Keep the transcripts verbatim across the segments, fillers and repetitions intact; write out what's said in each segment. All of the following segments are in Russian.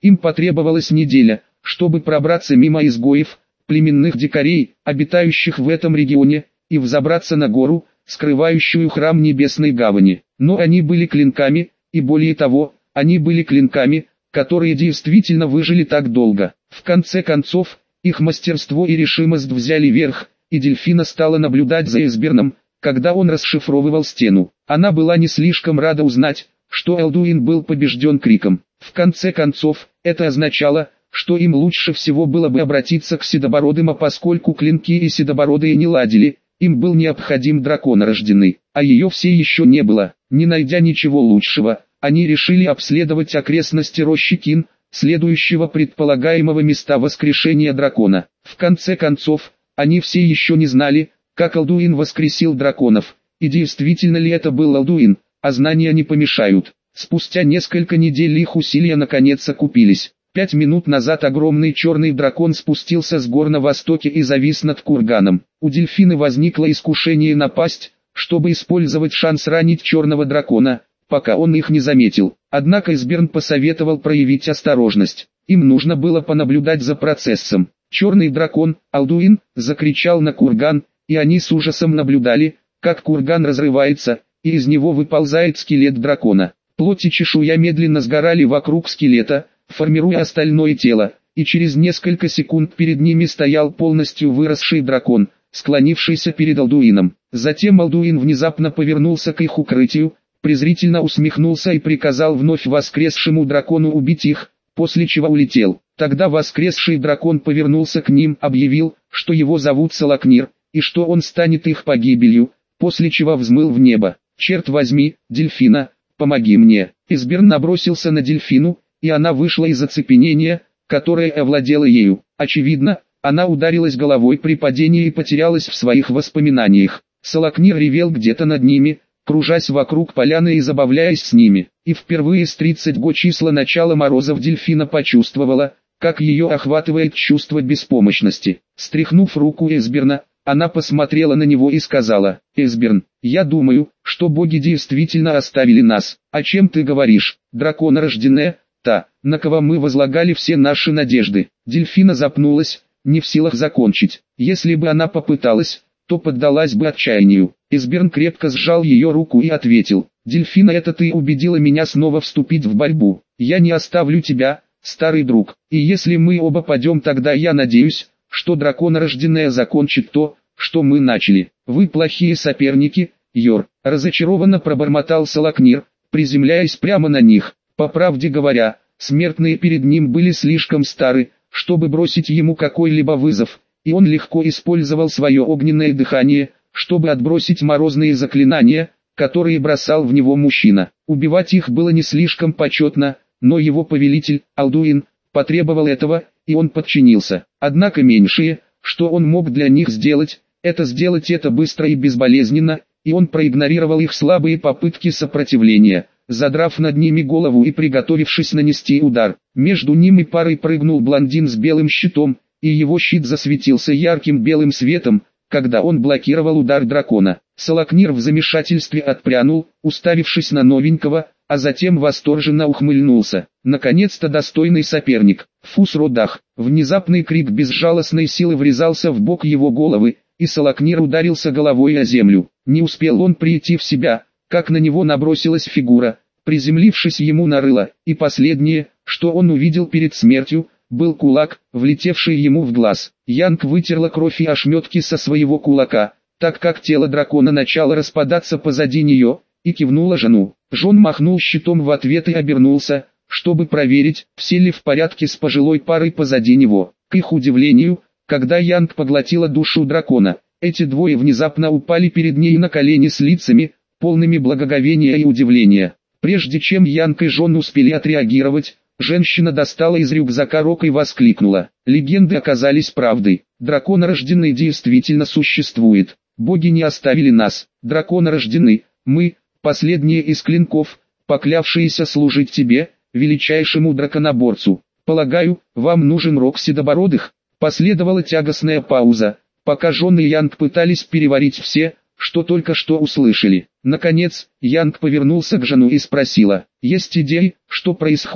Им потребовалась неделя, чтобы пробраться мимо изгоев, племенных дикарей, обитающих в этом регионе, и взобраться на гору, скрывающую храм Небесной Гавани. Но они были клинками, и более того, они были клинками, которые действительно выжили так долго. В конце концов, их мастерство и решимость взяли верх, и Дельфина стала наблюдать за Эсберном, когда он расшифровывал стену. Она была не слишком рада узнать, что Элдуин был побежден криком. В конце концов, это означало, что им лучше всего было бы обратиться к Седобородым, а поскольку клинки и Седобородые не ладили, им был необходим драконорожденный, а ее все еще не было. Не найдя ничего лучшего, они решили обследовать окрестности рощи Кин, следующего предполагаемого места воскрешения дракона. В конце концов, они все еще не знали, как Элдуин воскресил драконов, и действительно ли это был Элдуин, а знания не помешают. Спустя несколько недель их усилия наконец окупились. Пять минут назад огромный черный дракон спустился с гор на востоке и завис над курганом. У Дельфины возникло искушение напасть, чтобы использовать шанс ранить черного дракона, пока он их не заметил. Однако Эсберн посоветовал проявить осторожность. Им нужно было понаблюдать за процессом. Черный дракон, Элдуин, закричал на курган, и они с ужасом наблюдали, как курган разрывается, и из него выползает скелет дракона. Плоть и чешуя медленно сгорали вокруг скелета, формируя остальное тело, и через несколько секунд перед ними стоял полностью выросший дракон, склонившийся перед Элдуином. Затем Элдуин внезапно повернулся к их укрытию, презрительно усмехнулся и приказал вновь воскресшему дракону убить их, после чего улетел. Тогда воскресший дракон повернулся к ним, объявил, что его зовут Салакнир, и что он станет их погибелью, после чего взмыл в небо. «Черт возьми, Дельфина, помоги мне!» Эсберн набросился на Дельфину, и она вышла из оцепенения, которое овладело ею. Очевидно, она ударилась головой при падении и потерялась в своих воспоминаниях. Салакнир ревел где-то над ними, кружась вокруг поляны и забавляясь с ними. И впервые с тридцатого числа начала морозов Дельфина почувствовала, как ее охватывает чувство беспомощности. Стряхнув руку Эсберна, она посмотрела на него и сказала: «Эсберн, я думаю, что боги действительно оставили нас. О чем ты говоришь? Драконорожденная, та, на кого мы возлагали все наши надежды». Дельфина запнулась, не в силах закончить. Если бы она попыталась, то поддалась бы отчаянию. Эсберн крепко сжал ее руку и ответил: «Дельфина, это ты убедила меня снова вступить в борьбу. Я не оставлю тебя, старый друг, и если мы оба падем, тогда я надеюсь, что драконорожденная закончит то, что мы начали. Вы плохие соперники, Йор», — разочарованно пробормотал Салакнир, приземляясь прямо на них. По правде говоря, смертные перед ним были слишком стары, чтобы бросить ему какой-либо вызов, и он легко использовал свое огненное дыхание, чтобы отбросить морозные заклинания, которые бросал в него мужчина. Убивать их было не слишком почетно, но его повелитель, Элдуин, потребовал этого, и он подчинился. Однако меньшее, что он мог для них сделать, это сделать это быстро и безболезненно, и он проигнорировал их слабые попытки сопротивления, задрав над ними голову и приготовившись нанести удар. Между ними парой прыгнул блондин с белым щитом, и его щит засветился ярким белым светом, когда он блокировал удар дракона. Салакнир в замешательстве отпрянул, уставившись на новенького, а затем восторженно ухмыльнулся. Наконец-то достойный соперник. Фус-родах. Внезапный крик безжалостной силы врезался в бок его головы, и Салакнир ударился головой о землю. Не успел он прийти в себя, как на него набросилась фигура, приземлившись ему на рыло, и последнее, что он увидел перед смертью, был кулак, влетевший ему в глаз. Янг вытерла кровь и ошметки со своего кулака, так как тело дракона начало распадаться позади нее, и кивнула жену. Жон махнул щитом в ответ и обернулся, чтобы проверить, все ли в порядке с пожилой парой позади него. К их удивлению, когда Янг поглотила душу дракона, эти двое внезапно упали перед ней на колени с лицами, полными благоговения и удивления. Прежде чем Янг и Жон успели отреагировать, женщина достала из рюкзака рог и воскликнула: «Легенды оказались правдой. Драконорожденный действительно существует. Боги не оставили нас. Драконорожденный, мы, последние из клинков, поклявшиеся служить тебе, величайшему драконоборцу. Полагаю, вам нужен рог седобородых?» Последовала тягостная пауза, пока Жон и Янг пытались переварить все, что только что услышали. Наконец, Янг повернулся к жену и спросила: «Есть идеи, что происходит?»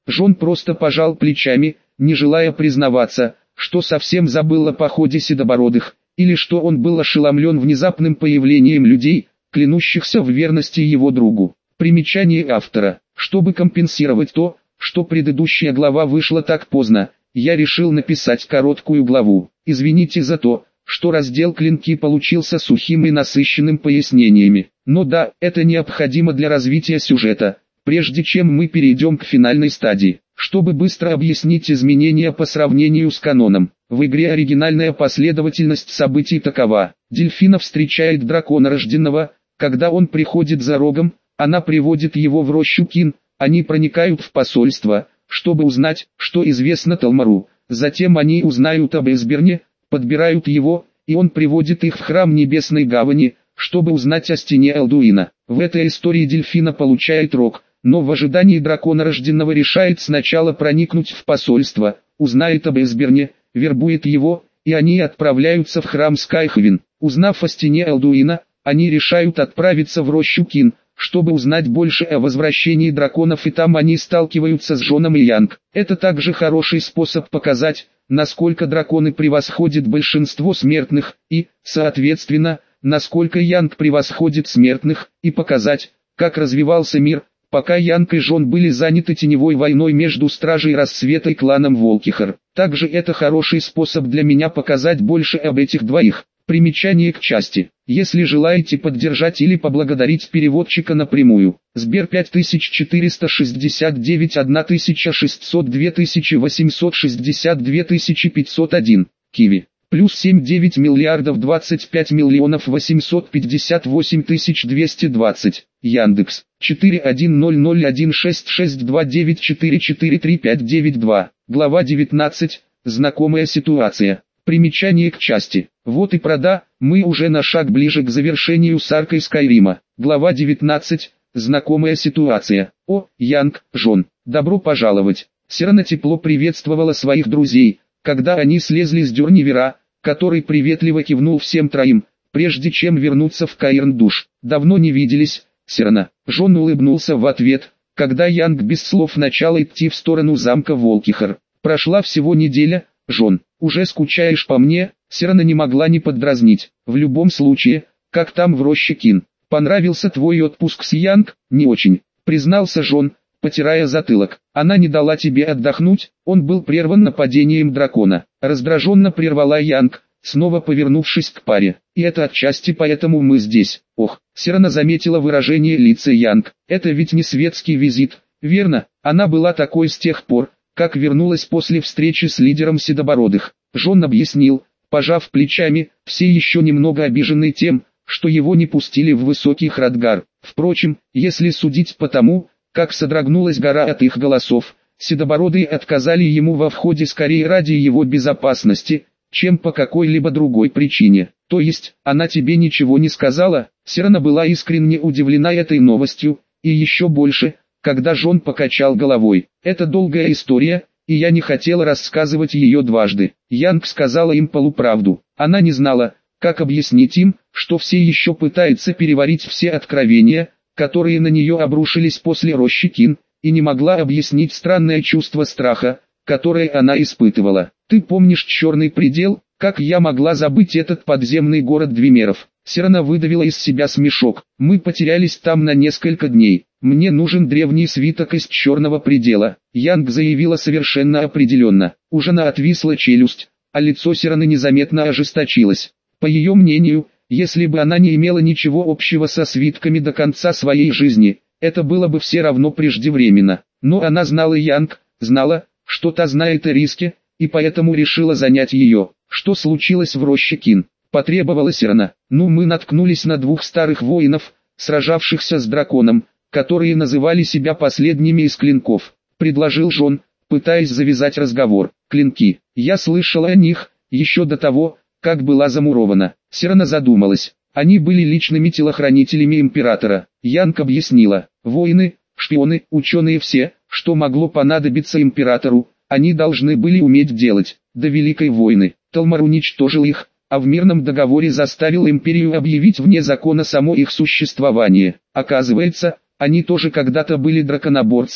Жон просто пожал плечами, не желая признаваться, что совсем забыл о походе седобородых, или что он был ошеломлен внезапным появлением людей, клянущихся в верности его другу. Примечание автора. Чтобы компенсировать то, что предыдущая глава вышла так поздно, я решил написать короткую главу. Извините за то, что раздел «Клинки» получился сухим и насыщенным пояснениями. Но да, это необходимо для развития сюжета, прежде чем мы перейдем к финальной стадии. Чтобы быстро объяснить изменения по сравнению с каноном, в игре оригинальная последовательность событий такова. Дельфина встречает дракона рожденного, когда он приходит за рогом, она приводит его в рощу Кин, они проникают в посольство, чтобы узнать, что известно Талмару. Затем они узнают об Эсберне, подбирают его, и он приводит их в храм Небесной Гавани, чтобы узнать о стене Элдуина. В этой истории Дельфина получает рог, но в ожидании дракона рожденного решает сначала проникнуть в посольство, узнает об Эсберне, вербует его, и они отправляются в храм Скайхвин. Узнав о стене Элдуина, они решают отправиться в рощу Кин, чтобы узнать больше о возвращении драконов, и там они сталкиваются с Жоном и Янг. Это также хороший способ показать, насколько драконы превосходят большинство смертных, и, соответственно, насколько Янг превосходит смертных, и показать, как развивался мир, пока Янг и Жон были заняты теневой войной между Стражей Рассвета и кланом Волкихар. Также это хороший способ для меня показать больше об этих двоих. Примечание к части. Если желаете поддержать или поблагодарить переводчика напрямую, Сбер пять тысяч четыреста шестьдесят девять тысяча шестьсот два восемьсот шестьдесят два пятьсот один, Киви, плюс семь девять миллиардов двадцать пять миллионов восемьсот пятьдесят восемь тысяч двести двадцать, Яндекс, четыре один ноль ноль один шесть шесть два девять четыре четыре три пять девять два, глава девятнадцать, знакомая ситуация. Примечание к части. Вот и прода, мы уже на шаг ближе к завершению с аркой Скайрима. Глава девятнадцать. Знакомая ситуация. О, Янг, Жон, добро пожаловать. Сирана тепло приветствовала своих друзей, когда они слезли с Дёрнивера, который приветливо кивнул всем троим, прежде чем вернуться в Каирн-Душ. Давно не виделись, Сирана. Жон улыбнулся в ответ, когда Янг без слов начал идти в сторону замка Волкихар. Прошла всего неделя, Жон. Уже скучаешь по мне? Сирана не могла не поддразнить. В любом случае, как там в роще Кин? Понравился твой отпуск с Янг? Не очень, признался Жон, потирая затылок. Она не дала тебе отдохнуть? Он был прерван нападением дракона. Раздраженно прервала Янг, снова повернувшись к паре. И это отчасти поэтому мы здесь. Ох, Сирана заметила выражение лица Янг. Это ведь не светский визит, верно? Она была такой с тех пор, как вернулась после встречи с лидером седобородых. Жон объяснил, пожав плечами, все еще немного обиженный тем, что его не пустили в высокий Храдгар. Впрочем, если судить по тому, как содрогнулась гора от их голосов, седобородые отказали ему во входе скорее ради его безопасности, чем по какой-либо другой причине. То есть, она тебе ничего не сказала? Сирана была искренне удивлена этой новостью, и еще больше, когда Жон покачал головой. Это долгая история, и я не хотел рассказывать ее дважды. Янг сказала им полуправду. Она не знала, как объяснить им, что все еще пытается переварить все откровения, которые на нее обрушились после рощи Кин, и не могла объяснить странное чувство страха, которое она испытывала. Ты помнишь Черный предел? Как я могла забыть этот подземный город Двимеров? Сирана выдавила из себя смешок. Мы потерялись там на несколько дней. Мне нужен древний свиток из Черного предела. Янг заявила совершенно определенно. У Жона отвисла челюсть, а лицо Сираны незаметно ожесточилось. По ее мнению, если бы она не имела ничего общего со свитками до конца своей жизни, это было бы все равно преждевременно. Но она знала Янг, знала, что та знает о риске, и поэтому решила занять ее. Что случилось в роще Кин? Потребовала Сирана. Ну, мы наткнулись на двух старых воинов, сражавшихся с драконом, которые называли себя последними из клинков. Предложил Жон, пытаясь завязать разговор. Клинки. Я слышала о них, еще до того, как была замурована. Сирана задумалась. Они были личными телохранителями императора. Янг объяснила. Воины, шпионы, ученые, все, что могло понадобиться императору, они должны были уметь делать. До Великой войны Талмар уничтожил их, а в мирном договоре заставил империю объявить вне закона само их существование. Оказывается, они тоже когда-то были драконоборцами,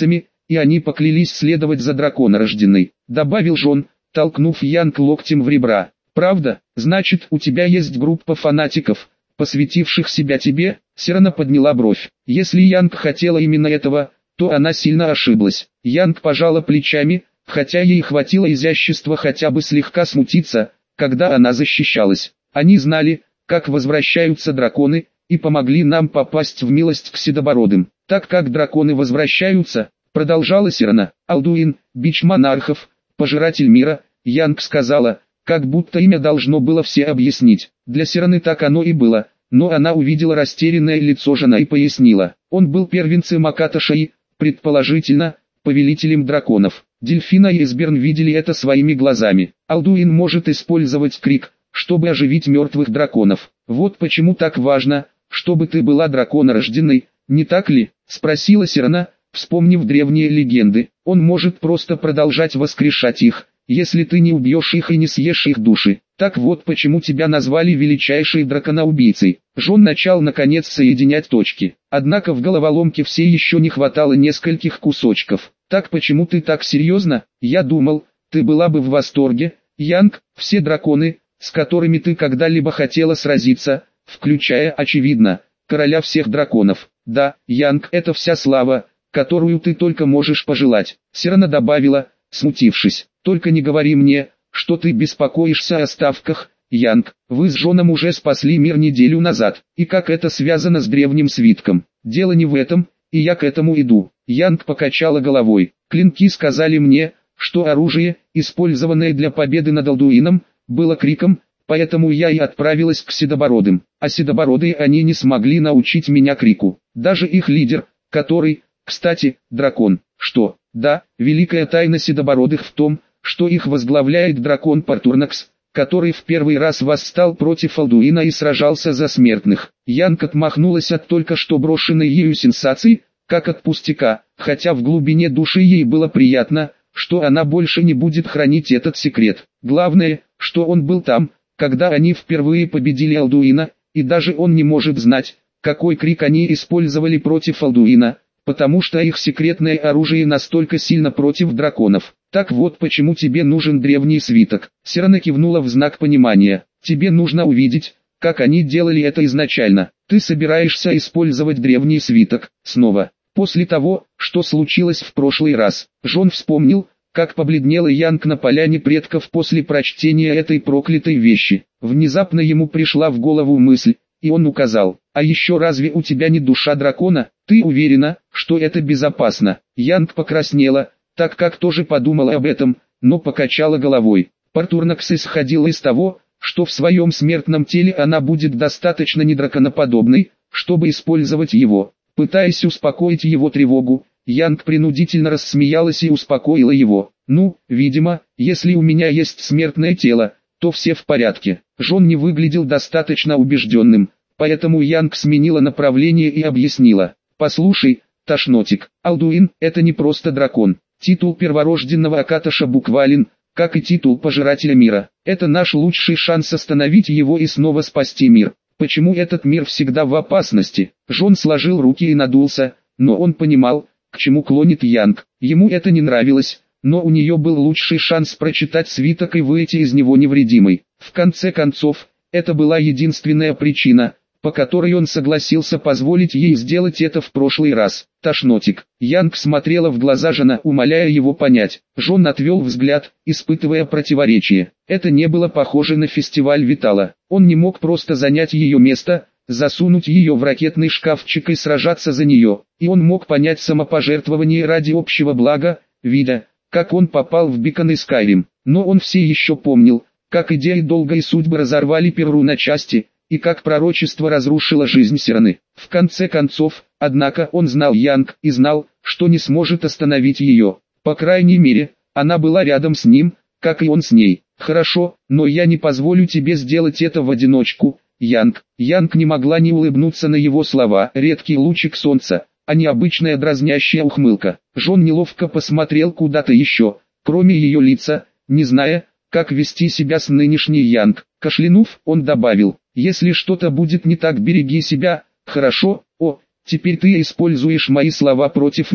и они поклялись следовать за драконорожденной, добавил Джон, толкнув Янг локтем в ребра. Правда? Значит, у тебя есть группа фанатиков, посвятивших себя тебе? Сирена подняла бровь. Если Янг хотела именно этого, то она сильно ошиблась. Янг пожала плечами, хотя ей хватило изящества хотя бы слегка смутиться, когда она защищалась. Они знали, как возвращаются драконы, и помогли нам попасть в милость к седобородым. Так как драконы возвращаются, продолжала Сирена, Алдуин, бич монархов, пожиратель мира, Янг сказала, как будто имя должно было все объяснить. Для Сирены так оно и было, но она увидела растерянное лицо Жана и пояснила. Он был первенцем Акаташи, предположительно, повелителем драконов. Дельфина и Эсберн видели это своими глазами. Алдуин может использовать крик, чтобы оживить мертвых драконов. Вот почему так важно, чтобы ты была драконорожденной, не так ли? Спросила Сирена, вспомнив древние легенды. Он может просто продолжать воскрешать их, если ты не убьешь их и не съешь их души. Так вот почему тебя назвали величайшей драконоубийцей. Джон начал наконец соединять точки. Однако в головоломке все еще не хватало нескольких кусочков. Так почему ты так серьезно? Я думал, ты была бы в восторге. Янг, все драконы, с которыми ты когда-либо хотела сразиться, включая, очевидно, короля всех драконов. Да, Янг, это вся слава, которую ты только можешь пожелать. Сирена добавила, смутившись. Только не говори мне, что ты беспокоишься о ставках, Янг. Вы с Джоном уже спасли мир неделю назад. И как это связано с древним свитком? Дело не в этом, и я к этому иду. Янг покачала головой. Клинки сказали мне, что оружие, использованное для победы над Алдуином, было криком, поэтому я и отправилась к седобородым. А седобородые они не смогли научить меня крику. Даже их лидер, который, кстати, дракон. Что? Да, великая тайна седобородых в том, что их возглавляет дракон Партурнакс, который в первый раз восстал против Алдуина и сражался за смертных. Янг отмахнулась от только что брошенной ею сенсации, как от пустяка, хотя в глубине души ей было приятно, что она больше не будет хранить этот секрет. Главное, что он был там, когда они впервые победили Алдуина, и даже он не может знать, какой крик они использовали против Алдуина, потому что их секретное оружие настолько сильно против драконов. Так вот почему тебе нужен древний свиток. Сирена кивнула в знак понимания. Тебе нужно увидеть, как они делали это изначально. Ты собираешься использовать древний свиток снова. После того, что случилось в прошлый раз, Джон вспомнил, как побледнела Янг на поляне предков после прочтения этой проклятой вещи. Внезапно ему пришла в голову мысль, и он указал. А еще разве у тебя не душа дракона? Ты уверена, что это безопасно? Янг покраснела, так как тоже подумала об этом, но покачала головой. Партурнакс исходила из того, что в своем смертном теле она будет достаточно недраконоподобной, чтобы использовать его. Пытаясь успокоить его тревогу, Янг принудительно рассмеялась и успокоила его. «Ну, видимо, если у меня есть смертное тело, то все в порядке». Джон не выглядел достаточно убежденным, поэтому Янг сменила направление и объяснила. «Послушай, Тошнотик, Алдуин – это не просто дракон. Титул перворожденного Акаташа буквален, как и титул пожирателя мира. Это наш лучший шанс остановить его и снова спасти мир. Почему этот мир всегда в опасности?» Джон сложил руки и надулся, но он понимал, к чему клонит Янг. Ему это не нравилось, но у нее был лучший шанс прочитать свиток и выйти из него невредимой. В конце концов, это была единственная причина, по которой он согласился позволить ей сделать это в прошлый раз. Тошнотик. Янг смотрела в глаза Жона, умоляя его понять. Джон отвел взгляд, испытывая противоречие. Это не было похоже на фестиваль Витала. Он не мог просто занять ее место, засунуть ее в ракетный шкафчик и сражаться за нее. И он мог понять самопожертвование ради общего блага, видя, как он попал в Бикон и Скайрим. Но он все еще помнил, как идеи долгой судьбы разорвали Перру на части, и как пророчество разрушило жизнь Сирены. В конце концов, однако он знал Янг и знал, что не сможет остановить ее. По крайней мере, она была рядом с ним, как и он с ней. «Хорошо, но я не позволю тебе сделать это в одиночку, Янг». Янг не могла не улыбнуться на его слова. Редкий лучик солнца, а не обычная дразнящая ухмылка. Джон неловко посмотрел куда-то еще, кроме ее лица, не зная, как вести себя с нынешней Янг. Кашлянув, он добавил: «Если что-то будет не так, береги себя, хорошо? О, теперь ты используешь мои слова против меня,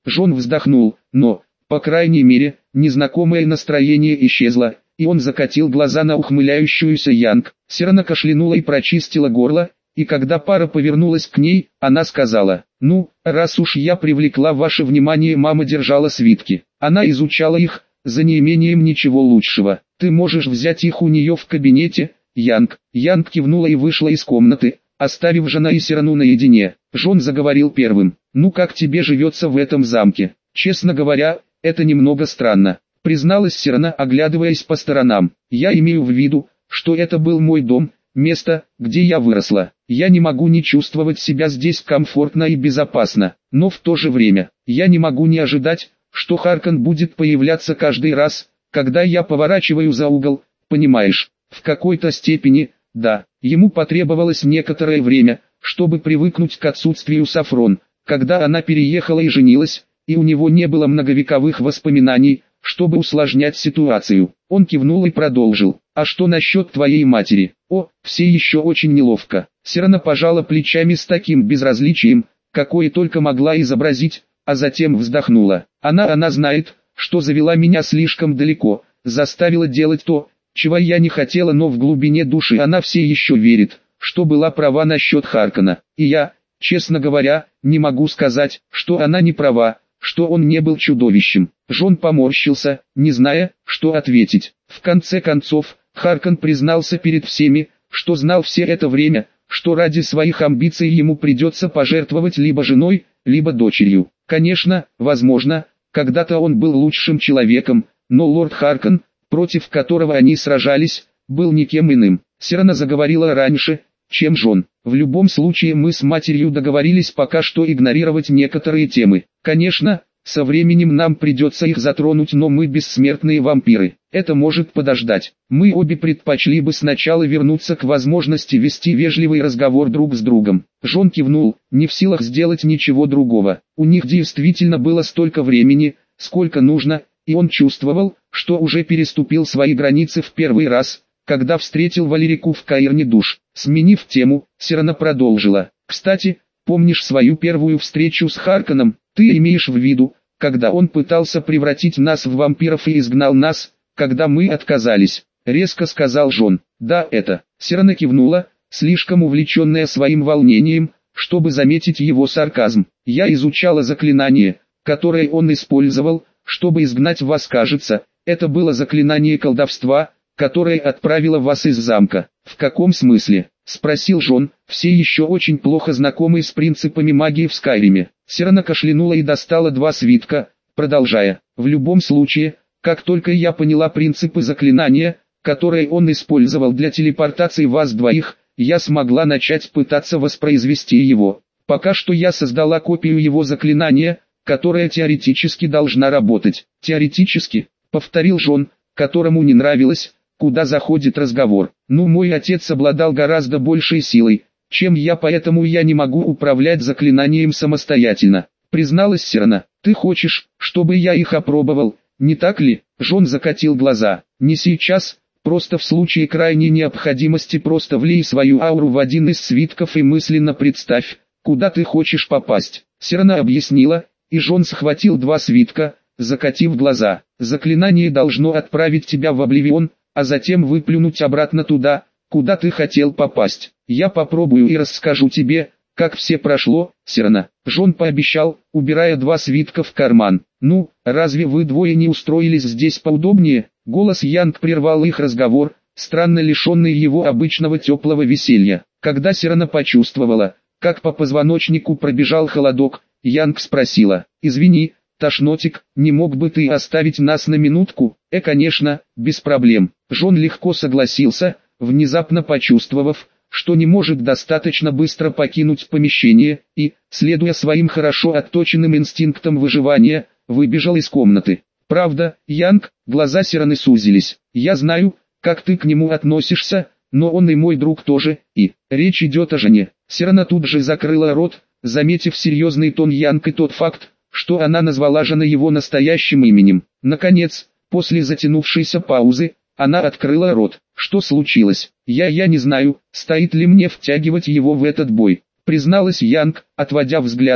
Джон вздохнул, но, по крайней мере, незнакомое настроение исчезло, и он закатил глаза на ухмыляющуюся Янг. Сирена кашлянула и прочистила горло, и когда пара повернулась к ней, она сказала: «Ну, раз уж я привлекла ваше внимание, мама держала свитки. Она изучала их, за неимением ничего лучшего. Ты можешь взять их у нее в кабинете, Янг». Янг кивнула и вышла из комнаты, оставив Джона и Сирану наедине. Джон заговорил первым. «Ну как тебе живется в этом замке? Честно говоря, это немного странно», призналась Сирана, оглядываясь по сторонам. «Я имею в виду, что это был мой дом, место, где я выросла. Я не могу не чувствовать себя здесь комфортно и безопасно, но в то же время, я не могу не ожидать, что Харкон будет появляться каждый раз, когда я поворачиваю за угол, понимаешь?» В какой-то степени, да, ему потребовалось некоторое время, чтобы привыкнуть к отсутствию Сафрон, когда она переехала и женилась, и у него не было многовековых воспоминаний, чтобы усложнять ситуацию. Он кивнул и продолжил: «А что насчет твоей матери?» «О, все еще очень неловко». Сирана пожала плечами с таким безразличием, какое только могла изобразить, а затем вздохнула. «Она, она знает, что завела меня слишком далеко, заставила делать то, чего я не хотела, но в глубине души она все еще верит, что была права насчет Харкона. И я, честно говоря, не могу сказать, что она не права, что он не был чудовищем». Джон поморщился, не зная, что ответить. В конце концов, Харкон признался перед всеми, что знал все это время, что ради своих амбиций ему придется пожертвовать либо женой, либо дочерью. Конечно, возможно, когда-то он был лучшим человеком, но лорд Харкон, против которого они сражались, был никем иным. Сирана заговорила раньше, чем Джон. «В любом случае мы с матерью договорились пока что игнорировать некоторые темы. Конечно, со временем нам придется их затронуть, но мы бессмертные вампиры. Это может подождать. Мы обе предпочли бы сначала вернуться к возможности вести вежливый разговор друг с другом». Джон кивнул, не в силах сделать ничего другого. У них действительно было столько времени, сколько нужно, и он чувствовал, что уже переступил свои границы в первый раз, когда встретил Валерику в Каирне душ. Сменив тему, Сирана продолжила: «Кстати, помнишь свою первую встречу с Харконом? Ты имеешь в виду, когда он пытался превратить нас в вампиров и изгнал нас, когда мы отказались?» Резко сказал Джон. «Да, это». Сирана кивнула, слишком увлеченная своим волнением, чтобы заметить его сарказм. «Я изучала заклинание, которое он использовал, чтобы изгнать вас, кажется. Это было заклинание колдовства, которое отправило вас из замка». «В каком смысле?» — спросил Джон, все еще очень плохо знакомый с принципами магии в Скайриме. Сирана кашлянула и достала два свитка, продолжая: «В любом случае, как только я поняла принципы заклинания, которое он использовал для телепортации вас двоих, я смогла начать пытаться воспроизвести его. Пока что я создала копию его заклинания, которая теоретически должна работать». «Теоретически», — повторил Джон, которому не нравилось, куда заходит разговор. «Ну, мой отец обладал гораздо большей силой, чем я, поэтому я не могу управлять заклинанием самостоятельно», призналась Сирана. «Ты хочешь, чтобы я их опробовал, не так ли?» Джон закатил глаза. «Не сейчас, просто в случае крайней необходимости просто влей свою ауру в один из свитков и мысленно представь, куда ты хочешь попасть». Сирана объяснила, и Джон схватил два свитка, закатив глаза. «Заклинание должно отправить тебя в Обливион, а затем выплюнуть обратно туда, куда ты хотел попасть. Я попробую и расскажу тебе, как все прошло, Сирана». Джон пообещал, убирая два свитка в карман. «Ну, разве вы двое не устроились здесь поудобнее?» Голос Янг прервал их разговор, странно лишенный его обычного теплого веселья. Когда Сирана почувствовала, как по позвоночнику пробежал холодок, Янг спросила: «Извини, Тошнотик, не мог бы ты оставить нас на минутку?» «Э, конечно, без проблем». Джон легко согласился, внезапно почувствовав, что не может достаточно быстро покинуть помещение, и, следуя своим хорошо отточенным инстинктам выживания, выбежал из комнаты. «Правда, Янг?» Глаза Сираны сузились. «Я знаю, как ты к нему относишься, но он и мой друг тоже, и речь идет о жене». Сирана тут же закрыла рот, заметив серьезный тон Янг и тот факт, что она назвала жену его настоящим именем. Наконец, после затянувшейся паузы, она открыла рот. «Что случилось? Я я не знаю, стоит ли мне втягивать его в этот бой», призналась Янг, отводя взгляд,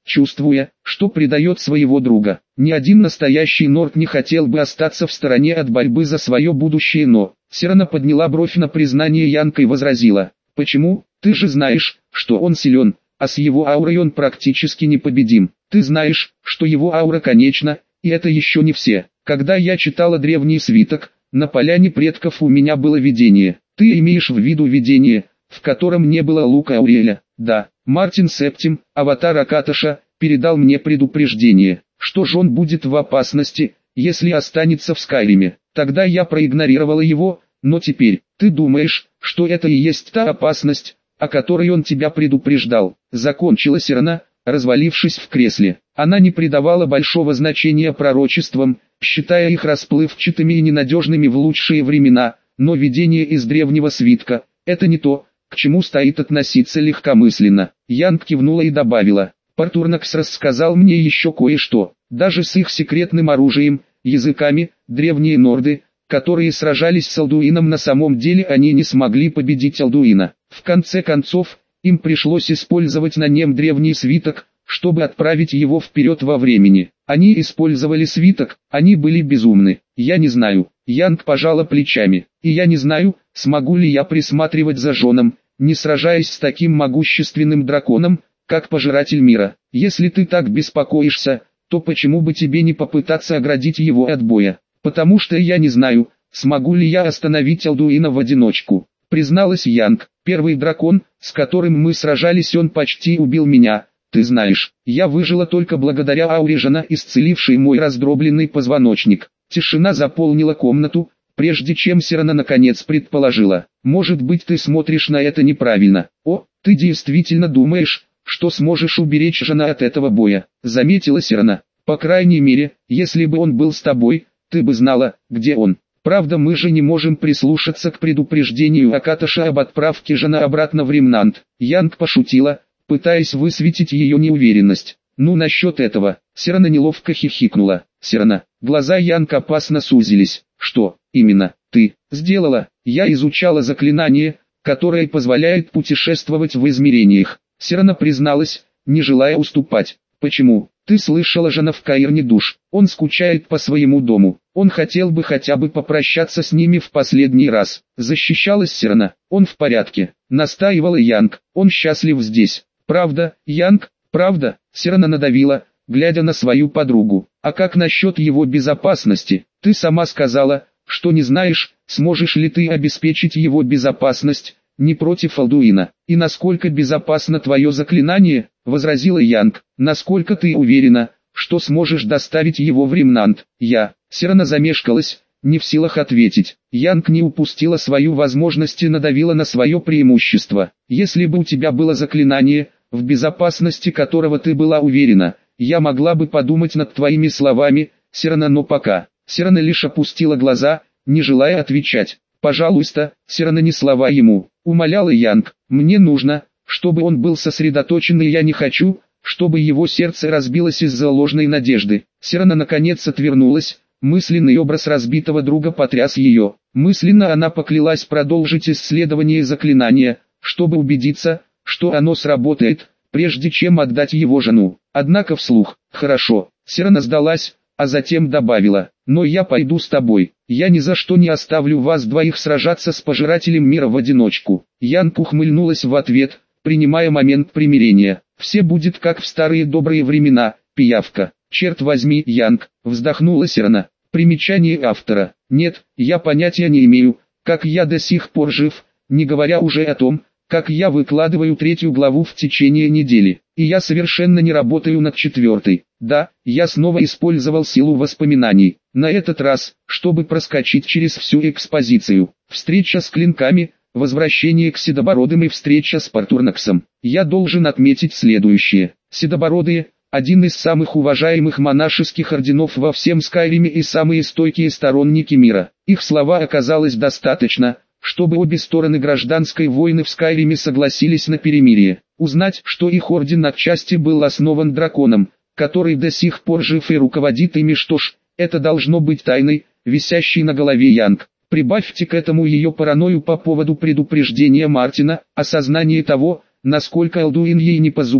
чувствуя, что предает своего друга. Ни один настоящий Норд не хотел бы остаться в стороне от борьбы за свое будущее, но... Сирена подняла бровь на признание Янка и возразила: «Почему? Ты же знаешь, что он силен, а с его аурой он практически непобедим. Ты знаешь, что его аура конечна, и это еще не все. Когда я читала древний свиток, на поляне предков у меня было видение. Ты имеешь в виду видение, в котором не было лука Ауреля?» «Да, Мартин Септим, аватар Акаташа, передал мне предупреждение, что же он будет в опасности, если останется в Скайриме. Тогда я проигнорировала его, но теперь, ты думаешь, что это и есть та опасность, о которой он тебя предупреждал?» Закончила Сирена, развалившись в кресле. Она не придавала большого значения пророчествам, считая их расплывчатыми и ненадежными в лучшие времена, но видение из древнего свитка – это не то, к чему стоит относиться легкомысленно. Янг кивнула и добавила: «Партурнакс рассказал мне еще кое-что. Даже с их секретным оружием, языками, древние норды, которые сражались с Алдуином, на самом деле они не смогли победить Алдуина. В конце концов, им пришлось использовать на нем древний свиток, чтобы отправить его вперед во времени. Они использовали свиток, они были безумны. Я не знаю». Янг пожала плечами. «И я не знаю, смогу ли я присматривать за Жоном, не сражаясь с таким могущественным драконом, как Пожиратель мира. Если ты так беспокоишься, то почему бы тебе не попытаться оградить его от боя?» «Потому что я не знаю, смогу ли я остановить Алдуина в одиночку», призналась Янг. «Первый дракон, с которым мы сражались, он почти убил меня. Ты знаешь, я выжила только благодаря ауре Жона, исцелившей мой раздробленный позвоночник». Тишина заполнила комнату, прежде чем Сирена наконец предположила: «Может быть, ты смотришь на это неправильно. О, ты действительно думаешь, что сможешь уберечь Жона от этого боя?» Заметила Сирена. «По крайней мере, если бы он был с тобой, ты бы знала, где он. Правда, мы же не можем прислушаться к предупреждению Акаташа об отправке Жона обратно в Ремнант». Янг пошутила, пытаясь высветить ее неуверенность. «Ну, насчет этого». Сирена неловко хихикнула. «Сирена». Глаза Янг опасно сузились. «Что, именно, ты сделала?» «Я изучала заклинание, которое позволяет путешествовать в измерениях». Сирена призналась, не желая уступать. «Почему? Ты слышала Жона в Каирне душ. Он скучает по своему дому. Он хотел бы хотя бы попрощаться с ними в последний раз». Защищалась Сирена. «Он в порядке», настаивала Янг. «Он счастлив здесь». «Правда, Янг, правда?» Сирена надавила, глядя на свою подругу. «А как насчет его безопасности? Ты сама сказала, что не знаешь, сможешь ли ты обеспечить его безопасность, не против Алдуина. И насколько безопасно твое заклинание?» — возразила Янг. «Насколько ты уверена, что сможешь доставить его в Ремнант?» «Я». Сирена замешкалась, не в силах ответить. Янг не упустила свою возможность и надавила на свое преимущество. «Если бы у тебя было заклинание, в безопасности которого ты была уверена, я могла бы подумать над твоими словами, Сирена, но пока». Сирена лишь опустила глаза, не желая отвечать. «Пожалуйста, Сирена, не слова ему», — умоляла Янг. «Мне нужно, чтобы он был сосредоточен, и я не хочу, чтобы его сердце разбилось из-за ложной надежды». Сирена наконец отвернулась, мысленный образ разбитого друга потряс ее. Мысленно она поклялась продолжить исследование заклинания, чтобы убедиться, что оно сработает, прежде чем отдать его жену. Однако вслух: «Хорошо». Сирена сдалась, а затем добавила: «Но я пойду с тобой. Я ни за что не оставлю вас двоих сражаться с Пожирателем мира в одиночку». Янг ухмыльнулась в ответ, принимая момент примирения. «Все будет как в старые добрые времена, пиявка». «Черт возьми, Янг», вздохнула Сирена. Примечание автора. «Нет, я понятия не имею, как я до сих пор жив, не говоря уже о том, как я выкладываю третью главу в течение недели, и я совершенно не работаю над четвертой. Да, я снова использовал силу воспоминаний, на этот раз, чтобы проскочить через всю экспозицию. Встреча с клинками, возвращение к Седобородым и встреча с Партурнаксом. Я должен отметить следующее. Седобородые – один из самых уважаемых монашеских орденов во всем Скайриме и самые стойкие сторонники мира. Их слова оказалось достаточно, чтобы обе стороны гражданской войны в Скайриме согласились на перемирие. Узнать, что их орден отчасти был основан драконом, который до сих пор жив и руководит ими, что ж, это должно быть тайной, висящей на голове Янг. Прибавьте к этому ее паранойю по поводу предупреждения Мартина, осознание того, насколько Алдуин ей не по зубам,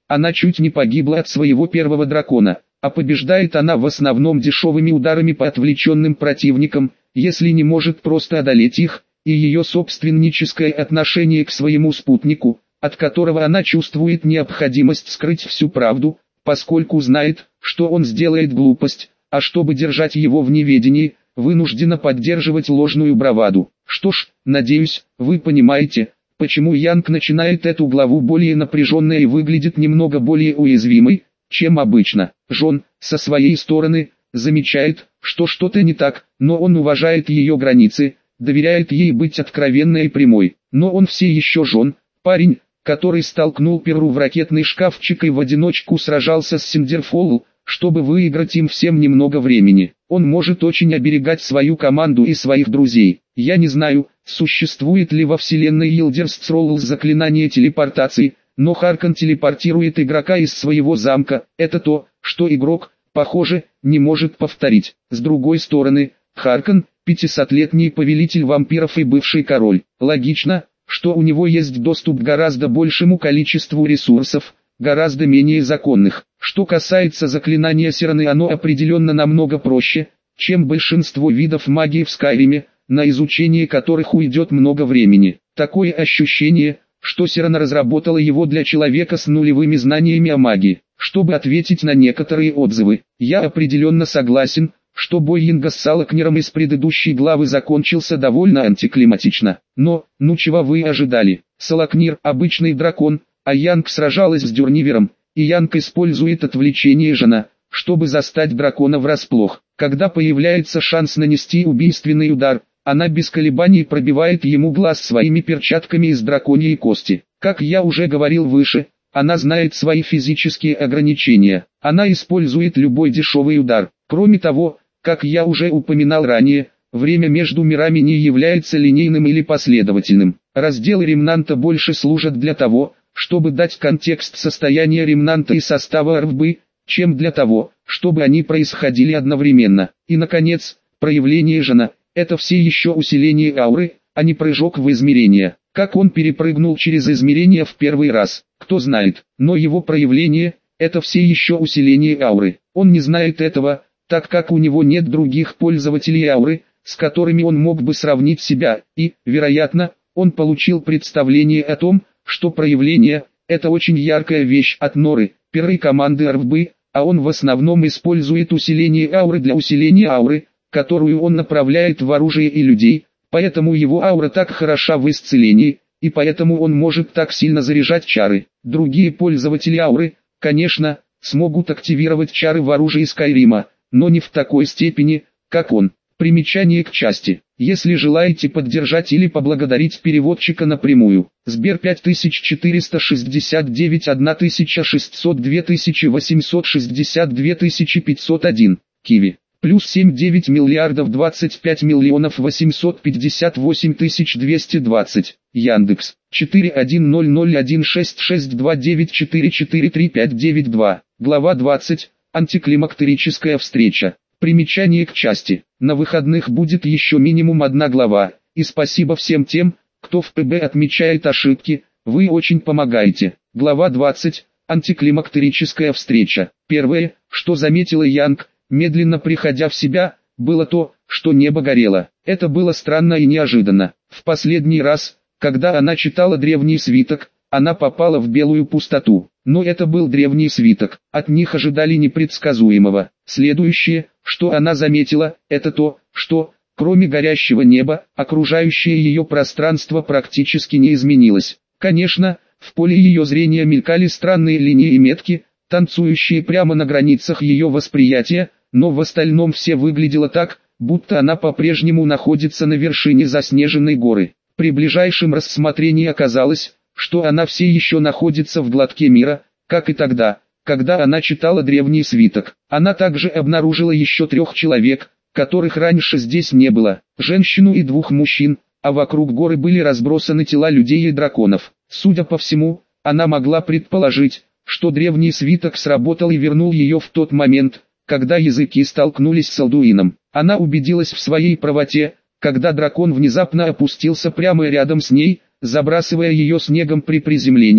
она чуть не погибла от своего первого дракона, а побеждает она в основном дешевыми ударами по отвлеченным противникам, если не может просто одолеть их, и ее собственническое отношение к своему спутнику, от которого она чувствует необходимость скрыть всю правду, поскольку знает, что он сделает глупость, а чтобы держать его в неведении, вынуждена поддерживать ложную браваду. Что ж, надеюсь, вы понимаете, почему Янг начинает эту главу более напряженной и выглядит немного более уязвимой, чем обычно. Джон, со своей стороны, замечает, что что-то не так, но он уважает ее границы, доверяет ей быть откровенной и прямой. Но он все еще Джон, парень, который столкнул Перу в ракетный шкафчик и в одиночку сражался с Синдерфолл, чтобы выиграть им всем немного времени. Он может очень оберегать свою команду и своих друзей. Я не знаю, существует ли во вселенной Elder Scrolls заклинание телепортации, но Харкон телепортирует игрока из своего замка. Это то, что игрок, похоже, не может повторить. С другой стороны, Харкон – пятисотлетний повелитель вампиров и бывший король. Логично, что у него есть доступ к гораздо большему количеству ресурсов, гораздо менее законных. Что касается заклинания Сираны, оно определенно намного проще, чем большинство видов магии в Скайриме, на изучение которых уйдет много времени. Такое ощущение, что Сирана разработала его для человека с нулевыми знаниями о магии. Чтобы ответить на некоторые отзывы, я определенно согласен, что бой Янга с Салакниром из предыдущей главы закончился довольно антиклиматично. Но, ну чего вы ожидали? Салакнир – обычный дракон, а Янг сражалась с Дюрнивером, и Янг использует отвлечение Жена, чтобы застать дракона врасплох. Когда появляется шанс нанести убийственный удар, она без колебаний пробивает ему глаз своими перчатками из драконьей кости. Как я уже говорил выше, она знает свои физические ограничения. Она использует любой дешевый удар. Кроме того, как я уже упоминал ранее, время между мирами не является линейным или последовательным. Разделы ремнанта больше служат для того, чтобы дать контекст состояния ремнанта и состава РВБ, чем для того, чтобы они происходили одновременно. И наконец, проявление Жена – это все еще усиление ауры, а не прыжок в измерение. Как он перепрыгнул через измерение в первый раз, кто знает, но его проявление – это все еще усиление ауры. Он не знает этого, так как у него нет других пользователей ауры, с которыми он мог бы сравнить себя, и, вероятно, он получил представление о том, что проявление – это очень яркая вещь от Норы, первой команды РВБ, а он в основном использует усиление ауры для усиления ауры, которую он направляет в оружие и людей, поэтому его аура так хороша в исцелении, и поэтому он может так сильно заряжать чары. Другие пользователи ауры, конечно, смогут активировать чары в оружии Скайрима, но не в такой степени, как он. Примечание к части. Если желаете поддержать или поблагодарить переводчика напрямую, Сбер пять тысяч четыреста шестьдесят девять тысяча шестьсот два тысячи восемьсот шестьдесят два тысячи пятьсот один, Киви, плюс семь девять миллиардов двадцать пять миллионов восемьсот пятьдесят восемь тысяч двести двадцать, Яндекс, четыре один ноль ноль один шесть шесть два девять четыре четыре три пять девять два, глава двадцать, антиклимактерическая встреча. Примечание к части. На выходных будет еще минимум одна глава, и спасибо всем тем, кто в ПБ отмечает ошибки, вы очень помогаете. Глава двадцать. Антиклимактерическая встреча. Первое, что заметила Янг, медленно приходя в себя, было то, что небо горело. Это было странно и неожиданно. В последний раз, когда она читала древний свиток, она попала в белую пустоту. Но это был древний свиток, от них ожидали непредсказуемого. Следующее, что она заметила, это то, что, кроме горящего неба, окружающее ее пространство практически не изменилось. Конечно, в поле ее зрения мелькали странные линии и метки, танцующие прямо на границах ее восприятия, но в остальном все выглядело так, будто она по-прежнему находится на вершине заснеженной горы. При ближайшем рассмотрении оказалось, что она все еще находится в глотке мира, как и тогда, когда она читала древний свиток. Она также обнаружила еще трех человек, которых раньше здесь не было, женщину и двух мужчин, а вокруг горы были разбросаны тела людей и драконов. Судя по всему, она могла предположить, что древний свиток сработал и вернул ее в тот момент, когда языки столкнулись с Алдуином. Она убедилась в своей правоте, когда дракон внезапно опустился прямо рядом с ней, забрасывая ее снегом при приземлении,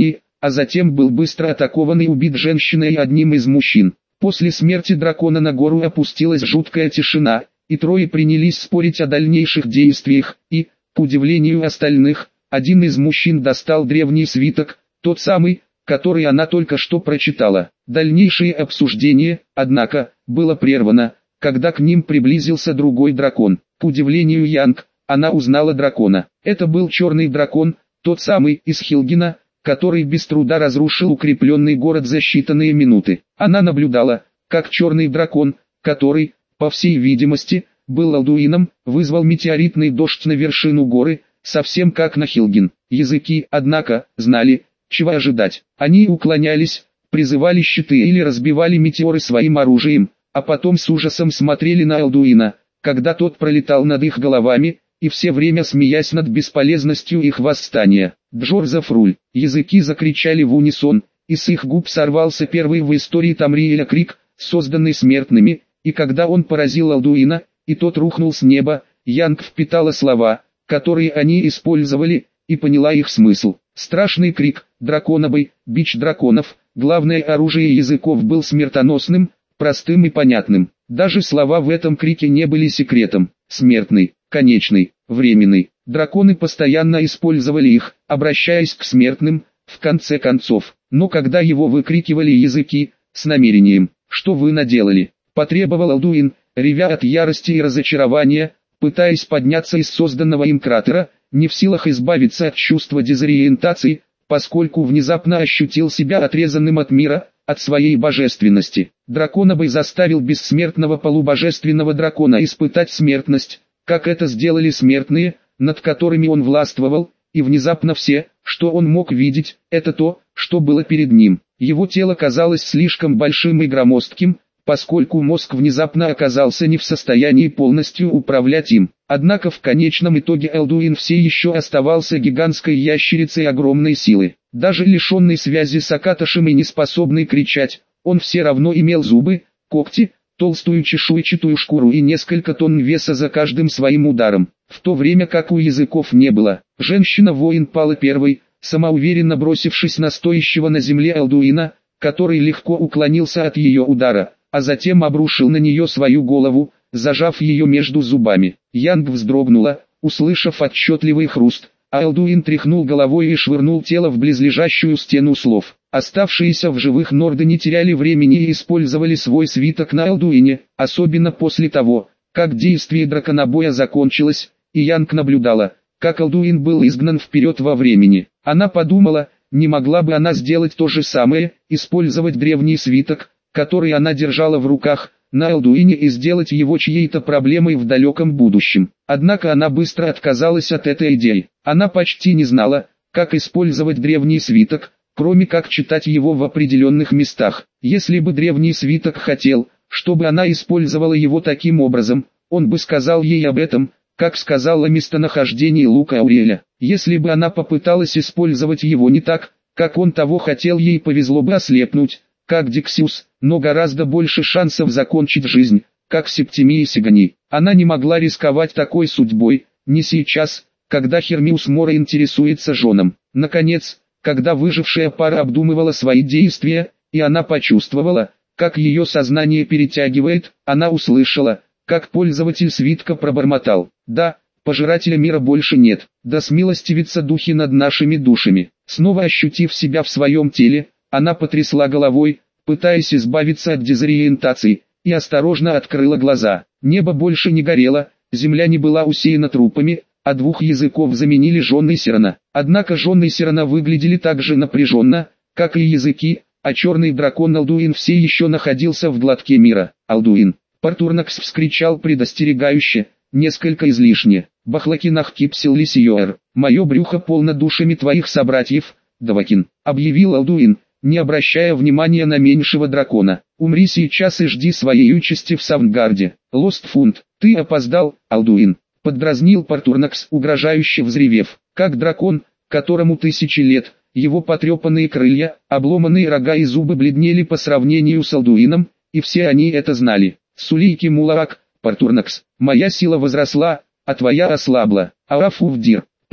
а затем был быстро атакован и убит женщиной и одним из мужчин. После смерти дракона на гору опустилась жуткая тишина, и трое принялись спорить о дальнейших действиях, и, к удивлению остальных, один из мужчин достал древний свиток, тот самый, который она только что прочитала. Дальнейшее обсуждение, однако, было прервано, когда к ним приблизился другой дракон. К удивлению Янг, она узнала дракона. Это был черный дракон, тот самый из Хилгина, который без труда разрушил укрепленный город за считанные минуты. Она наблюдала, как черный дракон, который, по всей видимости, был Алдуином, вызвал метеоритный дождь на вершину горы, совсем как на Хилгин. Языки, однако, знали, чего ожидать. Они уклонялись, призывали щиты или разбивали метеоры своим оружием, а потом с ужасом смотрели на Алдуина, когда тот пролетал над их головами, и все время смеясь над бесполезностью их восстания. Джорзов руль. Языки закричали в унисон, и с их губ сорвался первый в истории Тамриэля крик, созданный смертными, и когда он поразил Алдуина, и тот рухнул с неба, Янг впитала слова, которые они использовали, и поняла их смысл. Страшный крик, драконобой, бич драконов, главное оружие языков был смертоносным, простым и понятным. Даже слова в этом крике не были секретом. Смертный, конечный, временный. Драконы постоянно использовали их, обращаясь к смертным, в конце концов. Но когда его выкрикивали языки, с намерением, что вы наделали, потребовал Алдуин, ревя от ярости и разочарования, пытаясь подняться из созданного им кратера, не в силах избавиться от чувства дезориентации, поскольку внезапно ощутил себя отрезанным от мира, от своей божественности. Драконобой заставил бессмертного полубожественного дракона испытать смертность, как это сделали смертные, над которыми он властвовал, и внезапно все, что он мог видеть, это то, что было перед ним. Его тело казалось слишком большим и громоздким, поскольку мозг внезапно оказался не в состоянии полностью управлять им. Однако в конечном итоге Алдуин все еще оставался гигантской ящерицей огромной силы. Даже лишенный связи с Акатошем и не способный кричать, он все равно имел зубы, когти, толстую чешуйчатую шкуру и несколько тонн веса за каждым своим ударом. В то время как у языков не было. Женщина-воин пала первой, самоуверенно бросившись на стоящего на земле Алдуина, который легко уклонился от ее удара, а затем обрушил на нее свою голову, зажав ее между зубами. Янг вздрогнула, услышав отчетливый хруст, а Алдуин тряхнул головой и швырнул тело в близлежащую стену слов. Оставшиеся в живых норды не теряли времени и использовали свой свиток на Алдуине, особенно после того, как действие драконобоя закончилось, и Янг наблюдала, как Алдуин был изгнан вперед во времени. Она подумала, не могла бы она сделать то же самое, использовать древний свиток, который она держала в руках, на Алдуине и сделать его чьей-то проблемой в далеком будущем. Однако она быстро отказалась от этой идеи. Она почти не знала, как использовать древний свиток, кроме как читать его в определенных местах. Если бы древний свиток хотел, чтобы она использовала его таким образом, он бы сказал ей об этом, как сказал о местонахождении лука Ауреля. Если бы она попыталась использовать его не так, как он того хотел, ей повезло бы ослепнуть, как Диксиус, но гораздо больше шансов закончить жизнь, как Септимия Сигани. Она не могла рисковать такой судьбой, не сейчас, когда Хермиус Мора интересуется женом. Наконец, когда выжившая пара обдумывала свои действия, и она почувствовала, как ее сознание перетягивает, она услышала, как пользователь свитка пробормотал: «Да, пожирателя мира больше нет, да смилостивятся духи над нашими душами». Снова ощутив себя в своем теле, она потрясла головой, пытаясь избавиться от дезориентации, и осторожно открыла глаза. Небо больше не горело, земля не была усеяна трупами, а двух языков заменили жены Сирана. Однако жены Сирана выглядели так же напряженно, как и языки, а черный дракон Алдуин все еще находился в глотке мира. «Алдуин!» Партурнакс вскричал предостерегающе, несколько излишне. «Бахлакинах кипсил лисиоэр, мое брюхо полно душами твоих собратьев, Давакин», объявил Алдуин, не обращая внимания на меньшего дракона. «Умри сейчас и жди своей участи в Саундгарде. Лостфунд, ты опоздал, Алдуин», поддразнил Партурнакс, угрожающе взревев. Как дракон, которому тысячи лет, его потрепанные крылья, обломанные рога и зубы бледнели по сравнению с Алдуином, и все они это знали. «Сулейки Мулаак, Партурнакс, моя сила возросла, а твоя ослабла. Арафувдир,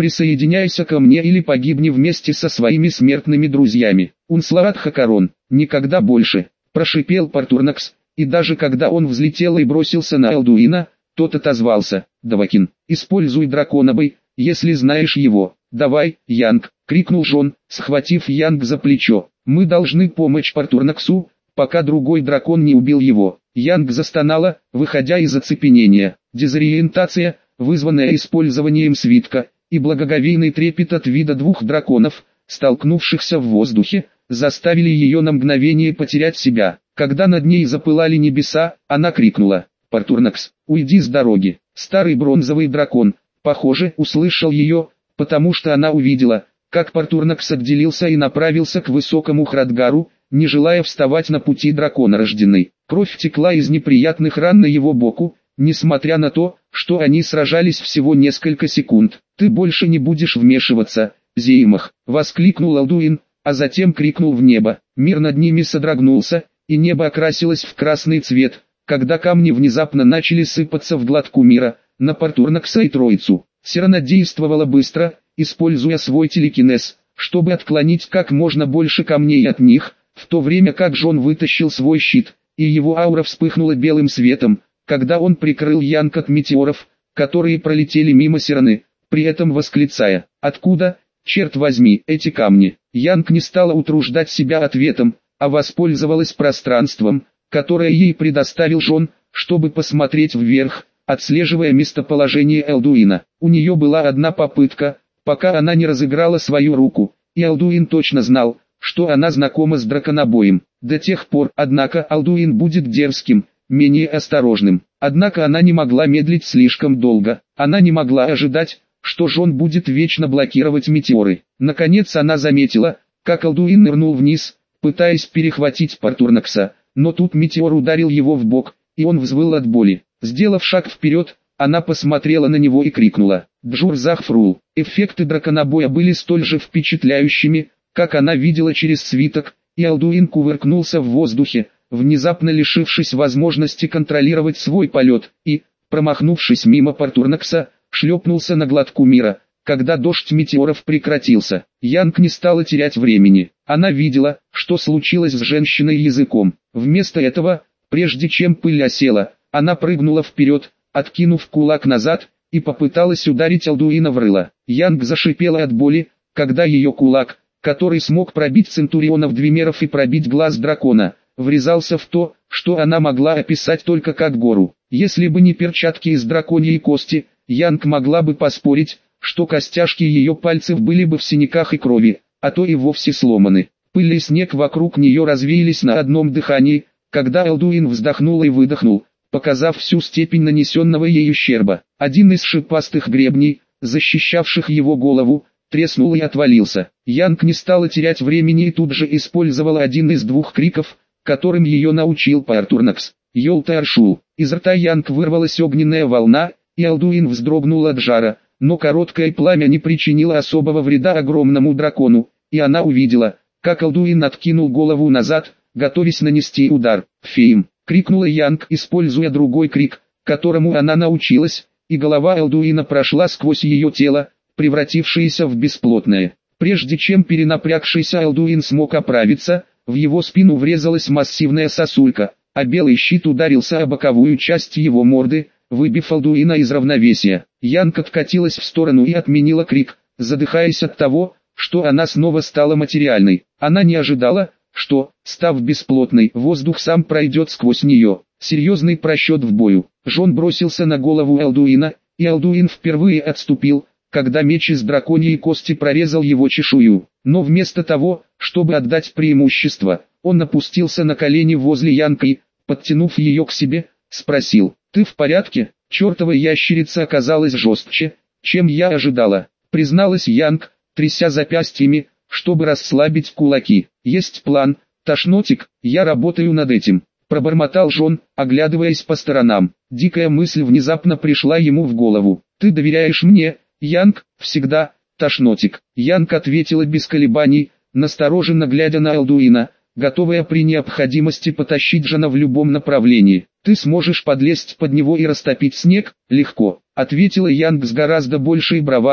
Присоединяйся ко мне или погибни вместе со своими смертными друзьями. Унслаат Хакарон, никогда больше, прошипел Партурнакс, и даже когда он взлетел и бросился на Элдуина, тот отозвался: «Давакин, используй драконобой, если знаешь его». «Давай, Янг!» — крикнул Жон, схватив Янг за плечо. «Мы должны помочь Партурнаксу, пока другой дракон не убил его». Янг застонала, выходя из оцепенения. Дезориентация, вызванная использованием свитка, и благоговейный трепет от вида двух драконов, столкнувшихся в воздухе, заставили ее на мгновение потерять себя. Когда над ней запылали небеса, она крикнула: «Партурнакс, уйди с дороги!» Старый бронзовый дракон, похоже, услышал ее, потому что она увидела, как Партурнакс отделился и направился к высокому Храдгару, не желая вставать на пути драконорожденной. Кровь текла из неприятных ран на его боку, несмотря на то, что они сражались всего несколько секунд. «Ты больше не будешь вмешиваться, Зеймах!» — воскликнул Элдуин, а затем крикнул в небо. Мир над ними содрогнулся, и небо окрасилось в красный цвет, когда камни внезапно начали сыпаться в гладку мира, на Партурнакса и Троицу. Сирана действовала быстро, используя свой телекинез, чтобы отклонить как можно больше камней от них, в то время как Жон вытащил свой щит, и его аура вспыхнула белым светом, когда он прикрыл Янг от метеоров, которые пролетели мимо Сираны, при этом восклицая: «Откуда, черт возьми, эти камни?» Янг не стала утруждать себя ответом, а воспользовалась пространством, которое ей предоставил Жон, чтобы посмотреть вверх, отслеживая местоположение Элдуина. У нее была одна попытка, пока она не разыграла свою руку, и Элдуин точно знал, что она знакома с драконобоем. До тех пор, однако, Элдуин будет дерзким, менее осторожным. Однако она не могла медлить слишком долго. Она не могла ожидать, что Жон будет вечно блокировать метеоры. Наконец она заметила, как Элдуин нырнул вниз, пытаясь перехватить Партурнакса, но тут метеор ударил его в бок, и он взвыл от боли. Сделав шаг вперед, она посмотрела на него и крикнула: «Джурзахфрул!». Эффекты драконобоя были столь же впечатляющими, как она видела через свиток, и Элдуин кувыркнулся в воздухе, внезапно лишившись возможности контролировать свой полет, и, промахнувшись мимо Партурнакса, шлепнулся на гладку мира, когда дождь метеоров прекратился. Янг не стала терять времени. Она видела, что случилось с женщиной языком. Вместо этого, прежде чем пыль осела, она прыгнула вперед, откинув кулак назад, и попыталась ударить Элдуина в рыло. Янг зашипела от боли, когда ее кулак, который смог пробить центурионов Двимеров и пробить глаз дракона, врезался в то, что она могла описать только как гору. Если бы не перчатки из драконьей кости, Янг могла бы поспорить, что костяшки ее пальцев были бы в синяках и крови, а то и вовсе сломаны. Пыль и снег вокруг нее развеялись на одном дыхании, когда Элдуин вздохнул и выдохнул, показав всю степень нанесенного ей ущерба. Один из шипастых гребней, защищавших его голову, треснул и отвалился. Янг не стала терять времени и тут же использовала один из двух криков, которым ее научил Партурнакс. «Йолтааршул!». Из рта Янг вырвалась огненная волна, и Элдуин вздрогнул от жара, но короткое пламя не причинило особого вреда огромному дракону, и она увидела, как Элдуин откинул голову назад, готовясь нанести удар. «Фейм!» — крикнула Янг, используя другой крик, которому она научилась, и голова Элдуина прошла сквозь ее тело, превратившееся в бесплотное. Прежде чем перенапрягшийся Элдуин смог оправиться, в его спину врезалась массивная сосулька, а белый щит ударился о боковую часть его морды, выбив Элдуина из равновесия. Янг откатилась в сторону и отменила крик, задыхаясь от того, что она снова стала материальной. Она не ожидала, что, став бесплотной, воздух сам пройдет сквозь нее. Серьезный просчет в бою. Жон бросился на голову Элдуина, и Элдуин впервые отступил, когда меч из драконьей кости прорезал его чешую. Но вместо того, чтобы отдать преимущество, он опустился на колени возле Янг и, подтянув ее к себе, спросил: «Ты в порядке?» «Чертова ящерица оказалась жестче, чем я ожидала», призналась Янг, тряся запястьями, чтобы расслабить кулаки. «Есть план, Тошнотик, я работаю над этим», пробормотал Жон, оглядываясь по сторонам. Дикая мысль внезапно пришла ему в голову. «Ты доверяешь мне, Янг?» «Всегда, Тошнотик», Янг ответила без колебаний, настороженно глядя на Элдуина, готовая при необходимости потащить Жона в любом направлении. «Ты сможешь подлезть под него и растопить снег?» «Легко», ответила Янг с гораздо большей бравадой,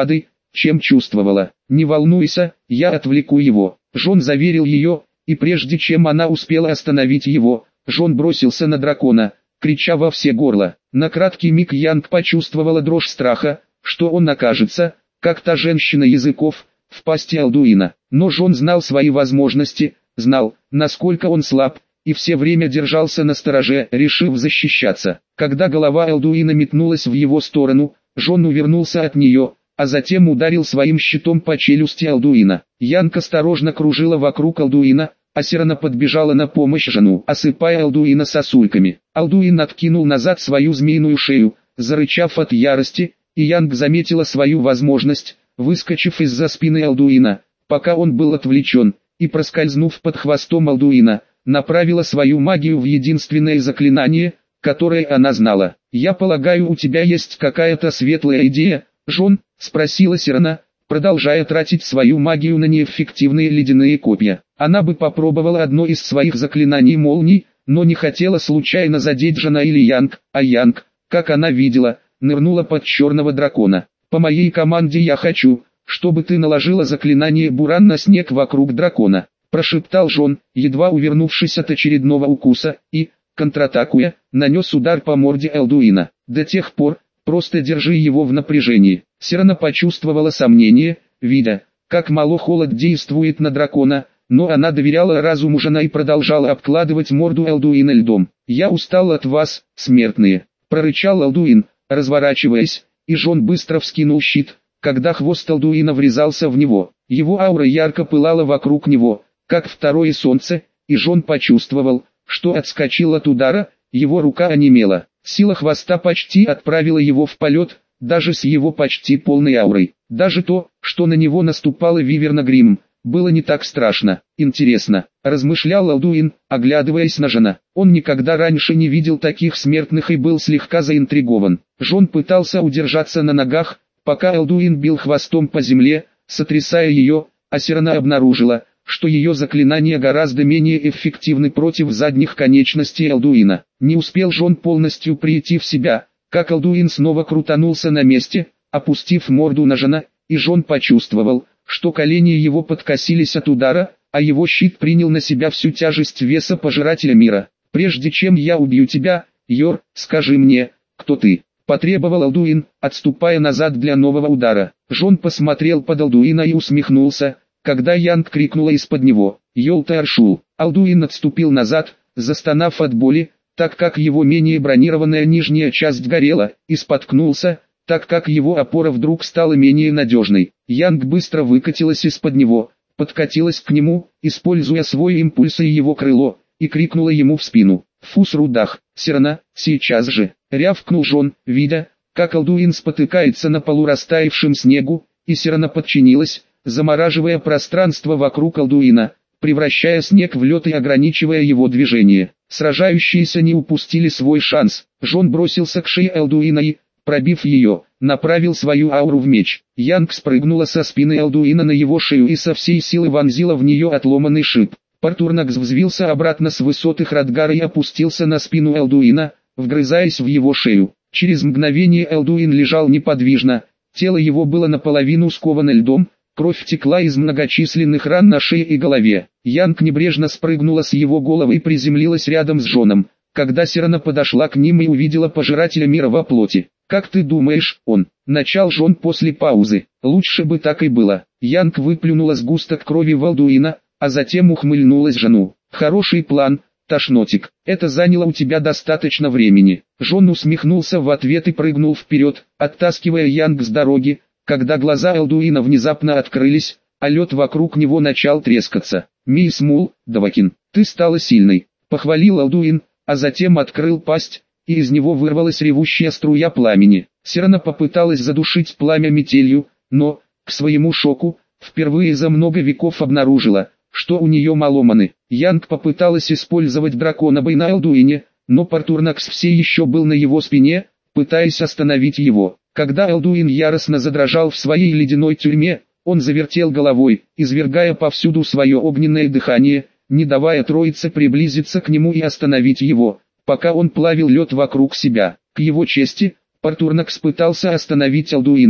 чем чувствовала. «Не волнуйся, я отвлеку его». Жон заверил ее, и прежде чем она успела остановить его, Жон бросился на дракона, крича во все горло. На краткий миг Янг почувствовала дрожь страха, что он окажется, как та женщина языков, в пасти Алдуина. Но Жон знал свои возможности, знал, насколько он слаб, и все время держался на стороже, решив защищаться. Когда голова Алдуина метнулась в его сторону, Жон увернулся от нее, а затем ударил своим щитом по челюсти Алдуина. Янг осторожно кружила вокруг Алдуина, а Сирана подбежала на помощь Жону, осыпая Алдуина сосульками. Алдуин откинул назад свою змеиную шею, зарычав от ярости, и Янг заметила свою возможность, выскочив из-за спины Алдуина, пока он был отвлечен, и проскользнув под хвостом Алдуина, направила свою магию в единственное заклинание, которое она знала. «Я полагаю, у тебя есть какая-то светлая идея, Жон?» — спросила Сирана, продолжая тратить свою магию на неэффективные ледяные копья. Она бы попробовала одно из своих заклинаний молний, но не хотела случайно задеть Жона или Янг, а Янг, как она видела, нырнула под черного дракона. «По моей команде я хочу, чтобы ты наложила заклинание буран на снег вокруг дракона», — прошептал Жон, едва увернувшись от очередного укуса, и, контратакуя, нанес удар по морде Алдуина. «До тех пор, просто держи его в напряжении». Сирана почувствовала сомнение, видя, как мало холод действует на дракона, но она доверяла разуму Жона и продолжала обкладывать морду Алдуина льдом. «Я устал от вас, смертные», — прорычал Алдуин, разворачиваясь, и Жон быстро вскинул щит, когда хвост Алдуина врезался в него. Его аура ярко пылала вокруг него, как второе солнце, и Жон почувствовал, что отскочил от удара, его рука онемела. Сила хвоста почти отправила его в полет, даже с его почти полной аурой. Даже то, что на него наступала Виверна Гримм, было не так страшно. «Интересно», — размышлял Алдуин, оглядываясь на Жона. Он никогда раньше не видел таких смертных и был слегка заинтригован. Жон пытался удержаться на ногах, пока Алдуин бил хвостом по земле, сотрясая ее, а Сирана обнаружила, что ее заклинания гораздо менее эффективны против задних конечностей Алдуина. Не успел Жон полностью прийти в себя, как Алдуин снова крутанулся на месте, опустив морду на Жона, и Жон почувствовал, что колени его подкосились от удара, а его щит принял на себя всю тяжесть веса пожирателя мира. «Прежде чем я убью тебя, Йор, скажи мне, кто ты?» — потребовал Алдуин, отступая назад для нового удара. Жон посмотрел под Алдуина и усмехнулся, когда Янг крикнула из-под него: «Йол-Таршул!». Алдуин отступил назад, застонав от боли, так как его менее бронированная нижняя часть горела, и споткнулся, так как его опора вдруг стала менее надежной. Янг быстро выкатилась из-под него, подкатилась к нему, используя свой импульс и его крыло, и крикнула ему в спину: «Фус рудах, Сирана, сейчас же!» — рявкнул Жон, видя, как Алдуин спотыкается на полу растаявшем снегу, и Сирана подчинилась, замораживая пространство вокруг Алдуина, превращая снег в лед и ограничивая его движение. Сражающиеся не упустили свой шанс. Жон бросился к шее Алдуина и, пробив ее, направил свою ауру в меч. Янг спрыгнула со спины Алдуина на его шею и со всей силы вонзила в нее отломанный шип. Партурнакс взвился обратно с высоты Храдгара и опустился на спину Алдуина, вгрызаясь в его шею. Через мгновение Алдуин лежал неподвижно, тело его было наполовину сковано льдом, кровь текла из многочисленных ран на шее и голове. Янг небрежно спрыгнула с его головы и приземлилась рядом с Жоном, когда Сирана подошла к ним и увидела пожирателя мира во плоти. «Как ты думаешь, он?» — начал Жон после паузы. «Лучше бы так и было». Янг выплюнула сгусток крови в Алдуина, а затем ухмыльнулась Жону. «Хороший план, тошнотик. Это заняло у тебя достаточно времени». Жон усмехнулся в ответ и прыгнул вперед, оттаскивая Янг с дороги, когда глаза Алдуина внезапно открылись, а лед вокруг него начал трескаться. «Мисс Мул, Давакин, ты стала сильной», — похвалил Алдуин, а затем открыл пасть, и из него вырвалась ревущая струя пламени. Сирана попыталась задушить пламя метелью, но, к своему шоку, впервые за много веков обнаружила, что у нее мало маны. Янг попыталась использовать дракона-бой на Алдуине, но Партурнакс все еще был на его спине, пытаясь остановить его. Когда Алдуин яростно задрожал в своей ледяной тюрьме, он завертел головой, извергая повсюду свое огненное дыхание, не давая троице приблизиться к нему и остановить его, пока он плавил лед вокруг себя. К его чести, Партурнакс пытался остановить Алдуина,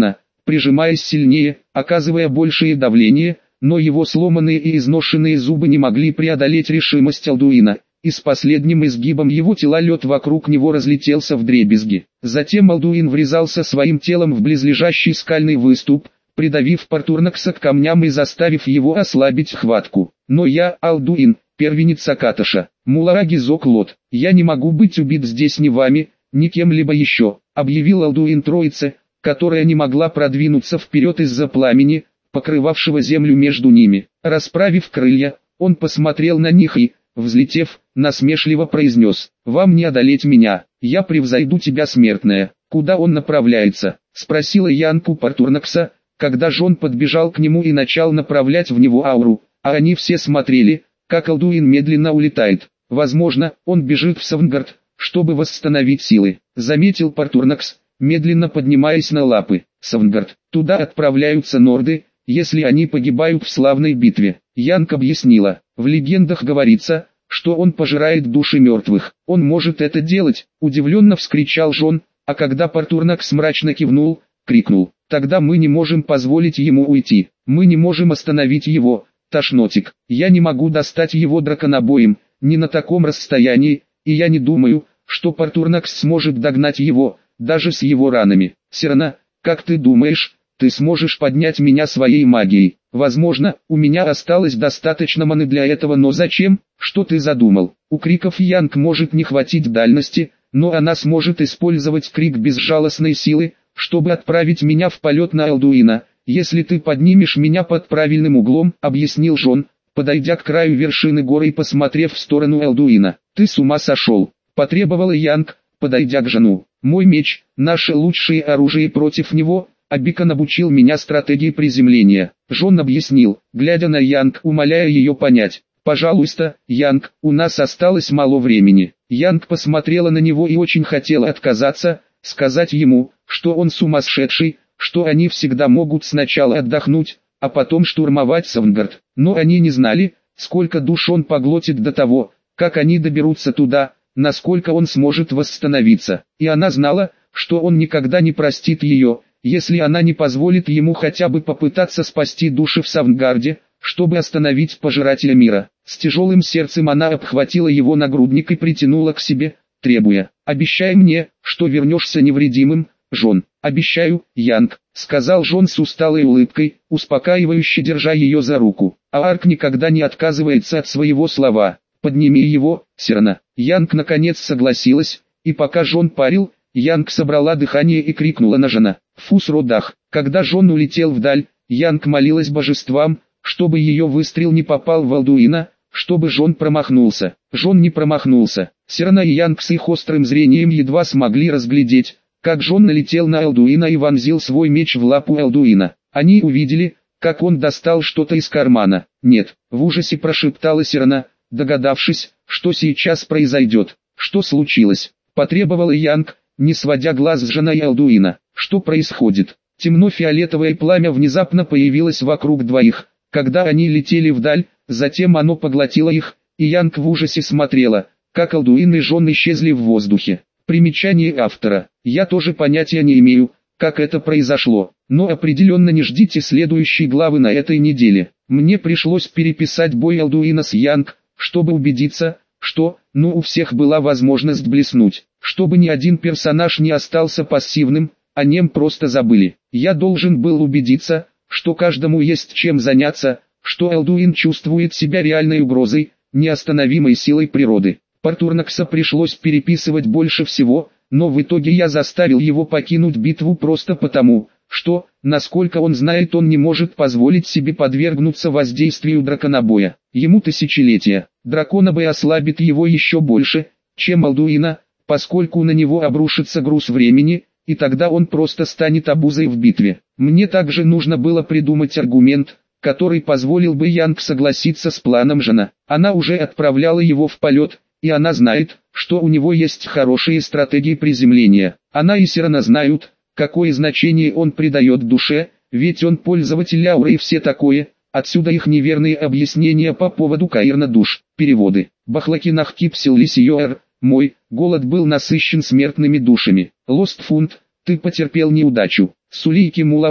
прижимаясь сильнее, оказывая большее давление, но его сломанные и изношенные зубы не могли преодолеть решимость Алдуина, и с последним изгибом его тела лед вокруг него разлетелся вдребезги. Затем Алдуин врезался своим телом в близлежащий скальный выступ, придавив Партурнакса к камням и заставив его ослабить хватку. «Но я, Алдуин, первенец Акаташа, Мулааги Зоклот, я не могу быть убит здесь ни вами, ни кем-либо еще», объявил Алдуин троице, которая не могла продвинуться вперед из-за пламени, покрывавшего землю между ними. Расправив крылья, он посмотрел на них и, взлетев, насмешливо произнес: «Вам не одолеть меня, я превзойду тебя, смертная». «Куда он направляется?» — спросила Янку Партурнакса, когда Жон подбежал к нему и начал направлять в него ауру, а они все смотрели, как Алдуин медленно улетает. «Возможно, он бежит в Савнгард, чтобы восстановить силы», — заметил Партурнакс, медленно поднимаясь на лапы. «Савнгард, туда отправляются норды, если они погибают в славной битве». Янг объяснила: «В легендах говорится, что он пожирает души мертвых. Он может это делать», — удивленно вскричал Жон, а когда Партурнакс мрачно кивнул, крикнул: «Тогда мы не можем позволить ему уйти, мы не можем остановить его, Тошнотик. Я не могу достать его драконобоем, не на таком расстоянии, и я не думаю, что Партурнакс сможет догнать его, даже с его ранами. Сирана, как ты думаешь, ты сможешь поднять меня своей магией?» «Возможно, у меня осталось достаточно маны для этого, но зачем? Что ты задумал?» У криков Янг может не хватить дальности, но она сможет использовать крик безжалостной силы, чтобы отправить меня в полет на Алдуина. «Если ты поднимешь меня под правильным углом», — объяснил Жон, подойдя к краю вершины горы и посмотрев в сторону Алдуина. «Ты с ума сошел?» — потребовала Янг, подойдя к Жону. «Мой меч, наше лучшее оружие против него», — Абикон обучил меня стратегии приземления. Жон объяснил, глядя на Янг, умоляя ее понять. «Пожалуйста, Янг, у нас осталось мало времени». Янг посмотрела на него и очень хотела отказаться, сказать ему, что он сумасшедший, что они всегда могут сначала отдохнуть, а потом штурмовать Савнгард. Но они не знали, сколько душ он поглотит до того, как они доберутся туда, насколько он сможет восстановиться. И она знала, что он никогда не простит ее, если она не позволит ему хотя бы попытаться спасти души в Савнгарде, чтобы остановить пожирателя мира. С тяжелым сердцем она обхватила его нагрудник и притянула к себе, требуя: «Обещай мне, что вернешься невредимым, Жон». «Обещаю, Янг», — сказал Жон с усталой улыбкой, успокаивающе держа ее за руку. А Арк никогда не отказывается от своего слова. «Подними его, Сирана». Янг наконец согласилась, и пока Жон парил, Янг собрала дыхание и крикнула на Жона: «Фус-родах». Когда Жон улетел вдаль, Янг молилась божествам, чтобы ее выстрел не попал в Алдуина, чтобы Жон промахнулся. Жон не промахнулся. Сирана и Янг с их острым зрением едва смогли разглядеть, как Жон налетел на Алдуина и вонзил свой меч в лапу Алдуина. Они увидели, как он достал что-то из кармана. «Нет», — в ужасе прошептала Сирана, догадавшись, что сейчас произойдет. «Что случилось?» — потребовала Янг, не сводя глаз с Жона и Алдуина. «Что происходит?» Темно-фиолетовое пламя внезапно появилось вокруг двоих, когда они летели вдаль, затем оно поглотило их, и Янг в ужасе смотрела, как Алдуин и Жон исчезли в воздухе. Примечание автора. Я тоже понятия не имею, как это произошло, но определенно не ждите следующей главы на этой неделе. Мне пришлось переписать бой Алдуина с Янг, чтобы убедиться, что, ну у всех была возможность блеснуть, чтобы ни один персонаж не остался пассивным, о нем просто забыли. Я должен был убедиться, что каждому есть чем заняться, что Алдуин чувствует себя реальной угрозой, неостановимой силой природы. Партурнакса пришлось переписывать больше всего, но в итоге я заставил его покинуть битву просто потому, что, насколько он знает, он не может позволить себе подвергнуться воздействию драконобоя. Ему тысячелетия. Драконобой ослабит его еще больше, чем Алдуина, поскольку на него обрушится груз времени, и тогда он просто станет обузой в битве. Мне также нужно было придумать аргумент, который позволил бы Янг согласиться с планом Жона. Она уже отправляла его в полет, и она знает, что у него есть хорошие стратегии приземления. Она и Сирана знают, какое значение он придает душе, ведь он пользователь ауры и все такое. Отсюда их неверные объяснения по поводу Каирна душ. Переводы. Бахлакинах кипсил лисиоэр. Мой голод был насыщен смертными душами. Лост фунт, ты потерпел неудачу. Сулейки Мулаак,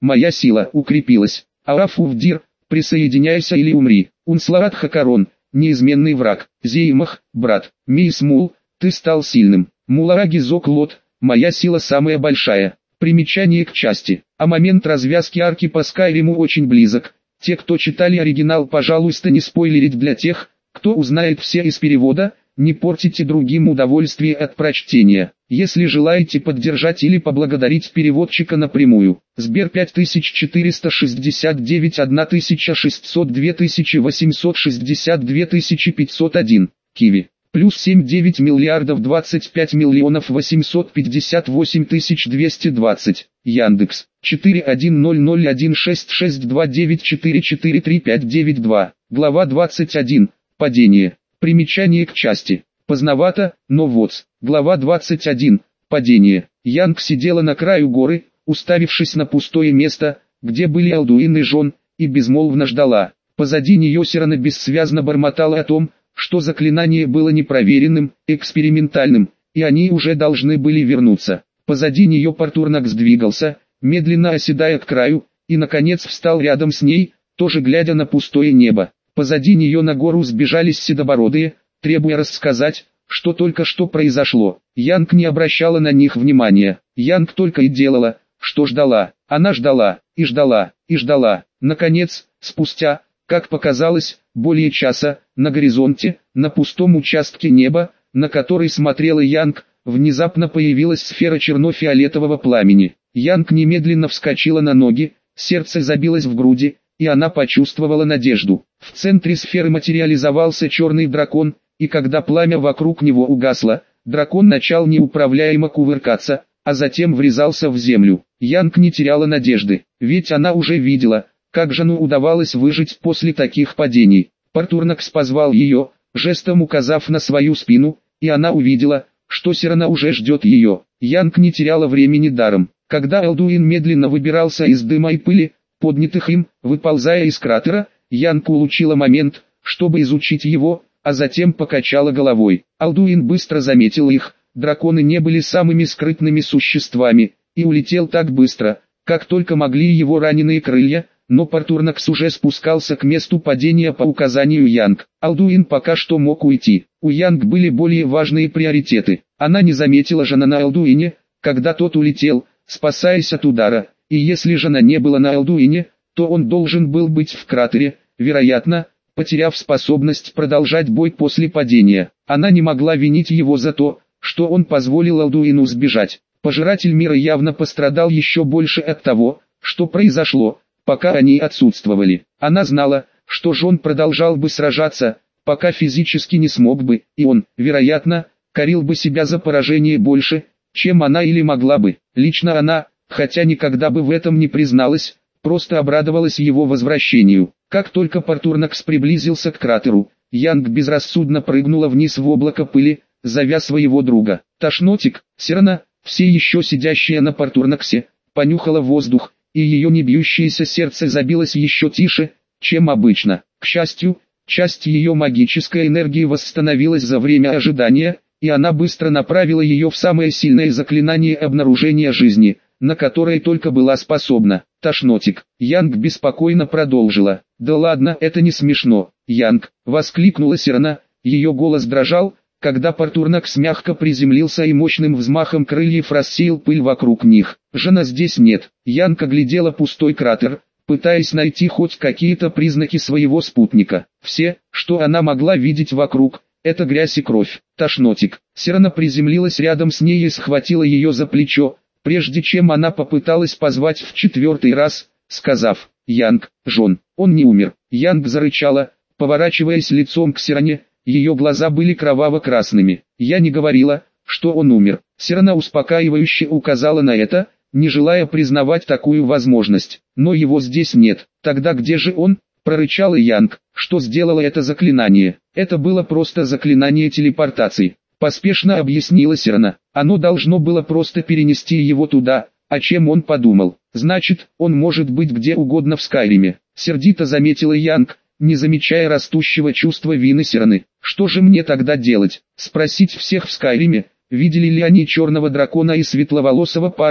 моя сила укрепилась. Араф-Увдир, присоединяйся или умри. Унсларат Хакарон, неизменный враг. Зеймах, брат. Мисмул, ты стал сильным. Мулараги Зоклот, моя сила самая большая. Примечание к части. А момент развязки арки по Скайриму очень близок. Те, кто читали оригинал, пожалуйста, не спойлерить. Для тех, кто узнает все из перевода, не портите другим удовольствие от прочтения. Если желаете поддержать или поблагодарить переводчика напрямую, Сбер пять тысяч четыреста шестьдесят девять тысяча шестьсот два восемьсот шестьдесят два пятьсот один, Киви, плюс семь девять миллиардов двадцать пять миллионов восемьсот пятьдесят восемь тысяч двести двадцать, Яндекс, четыре один ноль ноль один шесть шесть два девять четыре четыре три пять девять два, глава двадцать один, падение, примечание к части. Поздновато, но вот, глава двадцать один, падение. Янг сидела на краю горы, уставившись на пустое место, где были Алдуин и Жон, и безмолвно ждала. Позади нее Сирана бессвязно бормотала о том, что заклинание было непроверенным, экспериментальным, и они уже должны были вернуться. Позади нее Портурнак сдвигался, медленно оседая к краю, и наконец встал рядом с ней, тоже глядя на пустое небо. Позади нее на гору сбежались седобородые, требуя рассказать, что только что произошло. Янг не обращала на них внимания. Янг только и делала, что ждала. Она ждала, и ждала, и ждала. Наконец, спустя, как показалось, более часа, на горизонте, на пустом участке неба, на который смотрела Янг, внезапно появилась сфера черно-фиолетового пламени. Янг немедленно вскочила на ноги, сердце забилось в груди, и она почувствовала надежду. В центре сферы материализовался черный дракон, и когда пламя вокруг него угасло, дракон начал неуправляемо кувыркаться, а затем врезался в землю. Янг не теряла надежды, ведь она уже видела, как Жану удавалось выжить после таких падений. Портурнакс позвал ее, жестом указав на свою спину, и она увидела, что Сирана уже ждет ее. Янг не теряла времени даром. Когда Алдуин медленно выбирался из дыма и пыли, поднятых им, выползая из кратера, Янг улучила момент, чтобы изучить его, а затем покачала головой. Алдуин быстро заметил их, драконы не были самыми скрытными существами, и улетел так быстро, как только могли его раненые крылья, но Портурнакс уже спускался к месту падения по указанию Янг. Алдуин пока что мог уйти. У Янг были более важные приоритеты. Она не заметила Жана на Алдуине, когда тот улетел, спасаясь от удара, и если Жана не было на Алдуине, то он должен был быть в кратере, вероятно, потеряв способность продолжать бой после падения. Она не могла винить его за то, что он позволил Алдуину сбежать. Пожиратель мира явно пострадал еще больше от того, что произошло, пока они отсутствовали. Она знала, что Жон продолжал бы сражаться, пока физически не смог бы, и он, вероятно, корил бы себя за поражение больше, чем она или могла бы. Лично она, хотя никогда бы в этом не призналась, просто обрадовалась его возвращению. Как только Портурнакс приблизился к кратеру, Янг безрассудно прыгнула вниз в облако пыли, зовя своего друга. Тошнотик, Сирана, все еще сидящая на Портурнаксе, понюхала воздух, и ее небьющееся сердце забилось еще тише, чем обычно. К счастью, часть ее магической энергии восстановилась за время ожидания, и она быстро направила ее в самое сильное заклинание обнаружения жизни, на которое только была способна. Тошнотик. Янг беспокойно продолжила. «Да ладно, это не смешно, Янг!» — воскликнула Сирана, ее голос дрожал, когда Портурнакс мягко приземлился и мощным взмахом крыльев рассеял пыль вокруг них. «Жена здесь нет». Янг оглядела пустой кратер, пытаясь найти хоть какие-то признаки своего спутника. Все, что она могла видеть вокруг, это грязь и кровь. Тошнотик. Сирана приземлилась рядом с ней и схватила ее за плечо, прежде чем она попыталась позвать в четвертый раз, сказав: «Янг, Жон, он не умер». Янг зарычала, поворачиваясь лицом к Сиране, ее глаза были кроваво-красными. «Я не говорила, что он умер». Сирана успокаивающе указала на это, не желая признавать такую возможность. «Но его здесь нет». «Тогда где же он?» — прорычала Янг. «Что сделало это заклинание?» «Это было просто заклинание телепортации», — поспешно объяснила Сирана. «Оно должно было просто перенести его туда, о чем он подумал. Значит, он может быть где угодно в Скайриме», — сердито заметила Янг, не замечая растущего чувства вины Сираны. «Что же мне тогда делать? Спросить всех в Скайриме, видели ли они черного дракона и светловолосого парня,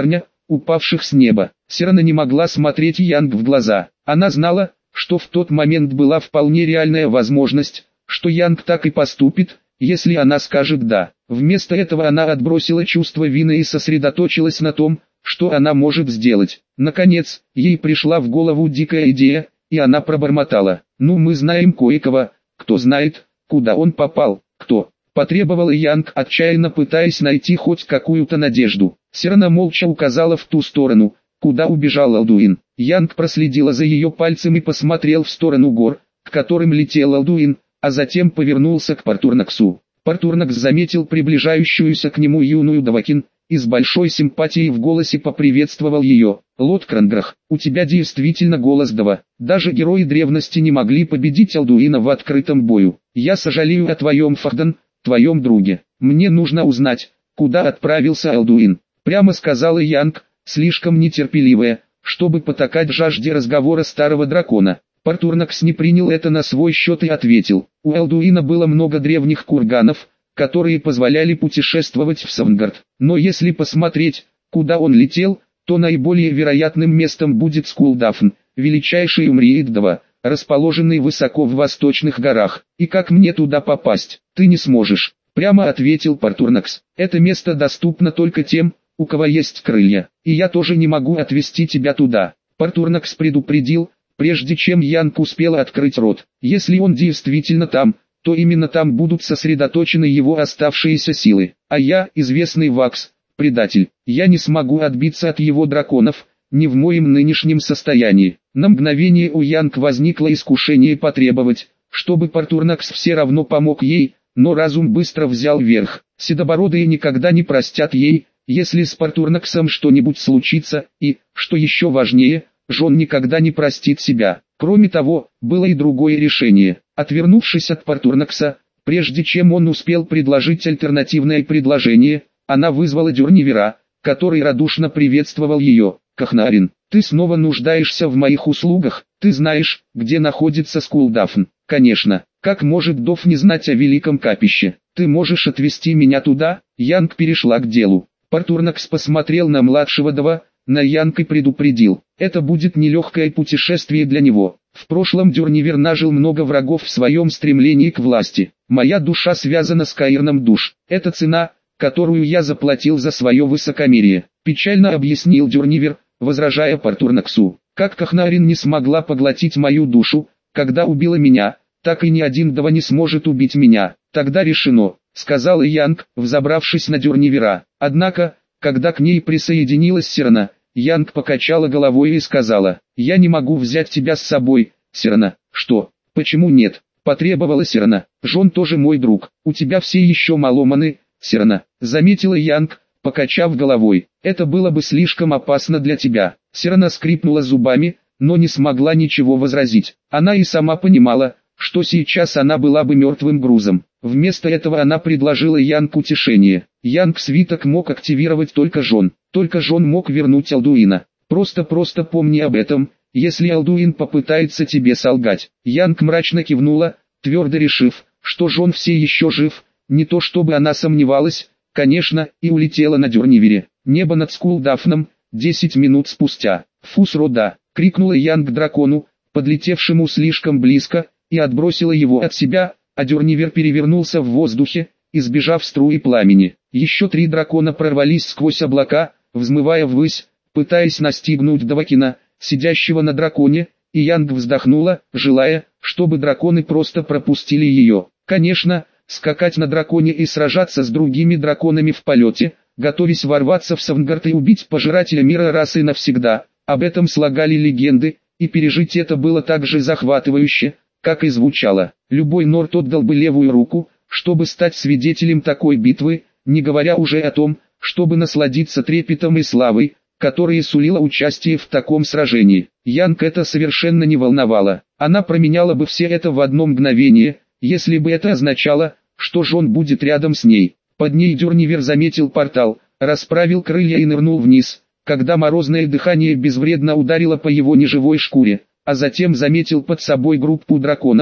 упавших с неба. Сирена не могла смотреть Янг в глаза. Она знала, что в тот момент была вполне реальная возможность, что Янг так и поступит, если она скажет «да». Вместо этого она отбросила чувство вины и сосредоточилась на том, что она может сделать. Наконец, ей пришла в голову дикая идея, и она пробормотала: «Ну, мы знаем кое-кого, кто знает, куда он попал». «Кто?» – потребовала Янг, отчаянно пытаясь найти хоть какую-то надежду. Сирена молча указала в ту сторону, куда убежал Алдуин. Янг проследила за ее пальцем и посмотрел в сторону гор, к которым летел Алдуин, а затем повернулся к Партурнаксу. Партурнакс заметил приближающуюся к нему юную Давакин, и с большой симпатией в голосе поприветствовал ее. «Лорд Кранграх, у тебя действительно голос Дава. Даже герои древности не могли победить Алдуина в открытом бою. Я сожалею о твоем Фахдан, твоем друге. Мне нужно узнать, куда отправился Алдуин», прямо сказала Янг, слишком нетерпеливая, чтобы потакать жажде разговора старого дракона. Партурнакс не принял это на свой счет и ответил: «У Алдуина было много древних курганов, которые позволяли путешествовать в Савнгард. Но если посмотреть, куда он летел, то наиболее вероятным местом будет Скулдафн, величайший Умрииддава, расположенный высоко в восточных горах. И как мне туда попасть? Ты не сможешь», прямо ответил Партурнакс. «Это место доступно только тем, у кого есть крылья, и я тоже не могу отвезти тебя туда». Партурнакс предупредил, прежде чем Янг успела открыть рот: «Если он действительно там, то именно там будут сосредоточены его оставшиеся силы. А я, известный Вакс, предатель, я не смогу отбиться от его драконов, не в моем нынешнем состоянии». На мгновение у Янг возникло искушение потребовать, чтобы Партурнакс все равно помог ей, но разум быстро взял верх. Седобородые никогда не простят ей, если с Партурнаксом что-нибудь случится, и, что еще важнее, Жон никогда не простит себя. Кроме того, было и другое решение. Отвернувшись от Партурнакса, прежде чем он успел предложить альтернативное предложение, она вызвала Дюрнивера, который радушно приветствовал ее. «Кахнарин, ты снова нуждаешься в моих услугах, ты знаешь, где находится Скулдафн?» «Конечно, как может Доф не знать о великом капище? Ты можешь отвезти меня туда?» Янг перешла к делу. Партурнакс посмотрел на младшего Дава, на Янг и предупредил: «Это будет нелегкое путешествие для него. В прошлом Дюрнивер нажил много врагов в своем стремлении к власти. Моя душа связана с Каирном душ. Это цена, которую я заплатил за свое высокомерие», печально объяснил Дюрнивер, возражая Партурнаксу. «Как Кахнарин не смогла поглотить мою душу, когда убила меня, так и ни один Дава не сможет убить меня. Тогда решено», сказала Янг, взобравшись на Дюрнивера. Однако, когда к ней присоединилась Сирена, Янг покачала головой и сказала: «Я не могу взять тебя с собой, Сирена». «Что? Почему нет?» потребовала Сирена. «Жон тоже мой друг. У тебя все еще маломаны, Сирена», заметила Янг, покачав головой. «Это было бы слишком опасно для тебя». Сирена скрипнула зубами, но не смогла ничего возразить. Она и сама понимала, что сейчас она была бы мертвым грузом. Вместо этого она предложила Янг утешение. Янг свиток мог активировать только Жон. Только Жон мог вернуть Алдуина. Просто-просто помни об этом, если Алдуин попытается тебе солгать. Янг мрачно кивнула, твердо решив, что Жон все еще жив. Не то чтобы она сомневалась, конечно, и улетела на Дюрнивере. Небо над Скулдафном, десять минут спустя. «Фусрода!» — крикнула Янг дракону, подлетевшему слишком близко, и отбросила его от себя, а Дюрнивер перевернулся в воздухе, избежав струи пламени. Еще три дракона прорвались сквозь облака, взмывая ввысь, пытаясь настигнуть Давакина, сидящего на драконе, и Янг вздохнула, желая, чтобы драконы просто пропустили ее. Конечно, скакать на драконе и сражаться с другими драконами в полете, готовясь ворваться в Савнгард и убить пожирателя мира раз и навсегда, об этом слагали легенды, и пережить это было так же захватывающе, как и звучало. Любой Норд отдал бы левую руку, чтобы стать свидетелем такой битвы, не говоря уже о том, чтобы насладиться трепетом и славой, которые сулило участие в таком сражении. Янг это совершенно не волновало. Она променяла бы все это в одно мгновение, если бы это означало, что Жон будет рядом с ней. Под ней Дюрнивер заметил портал, расправил крылья и нырнул вниз, когда морозное дыхание безвредно ударило по его неживой шкуре, а затем заметил под собой группу драконов,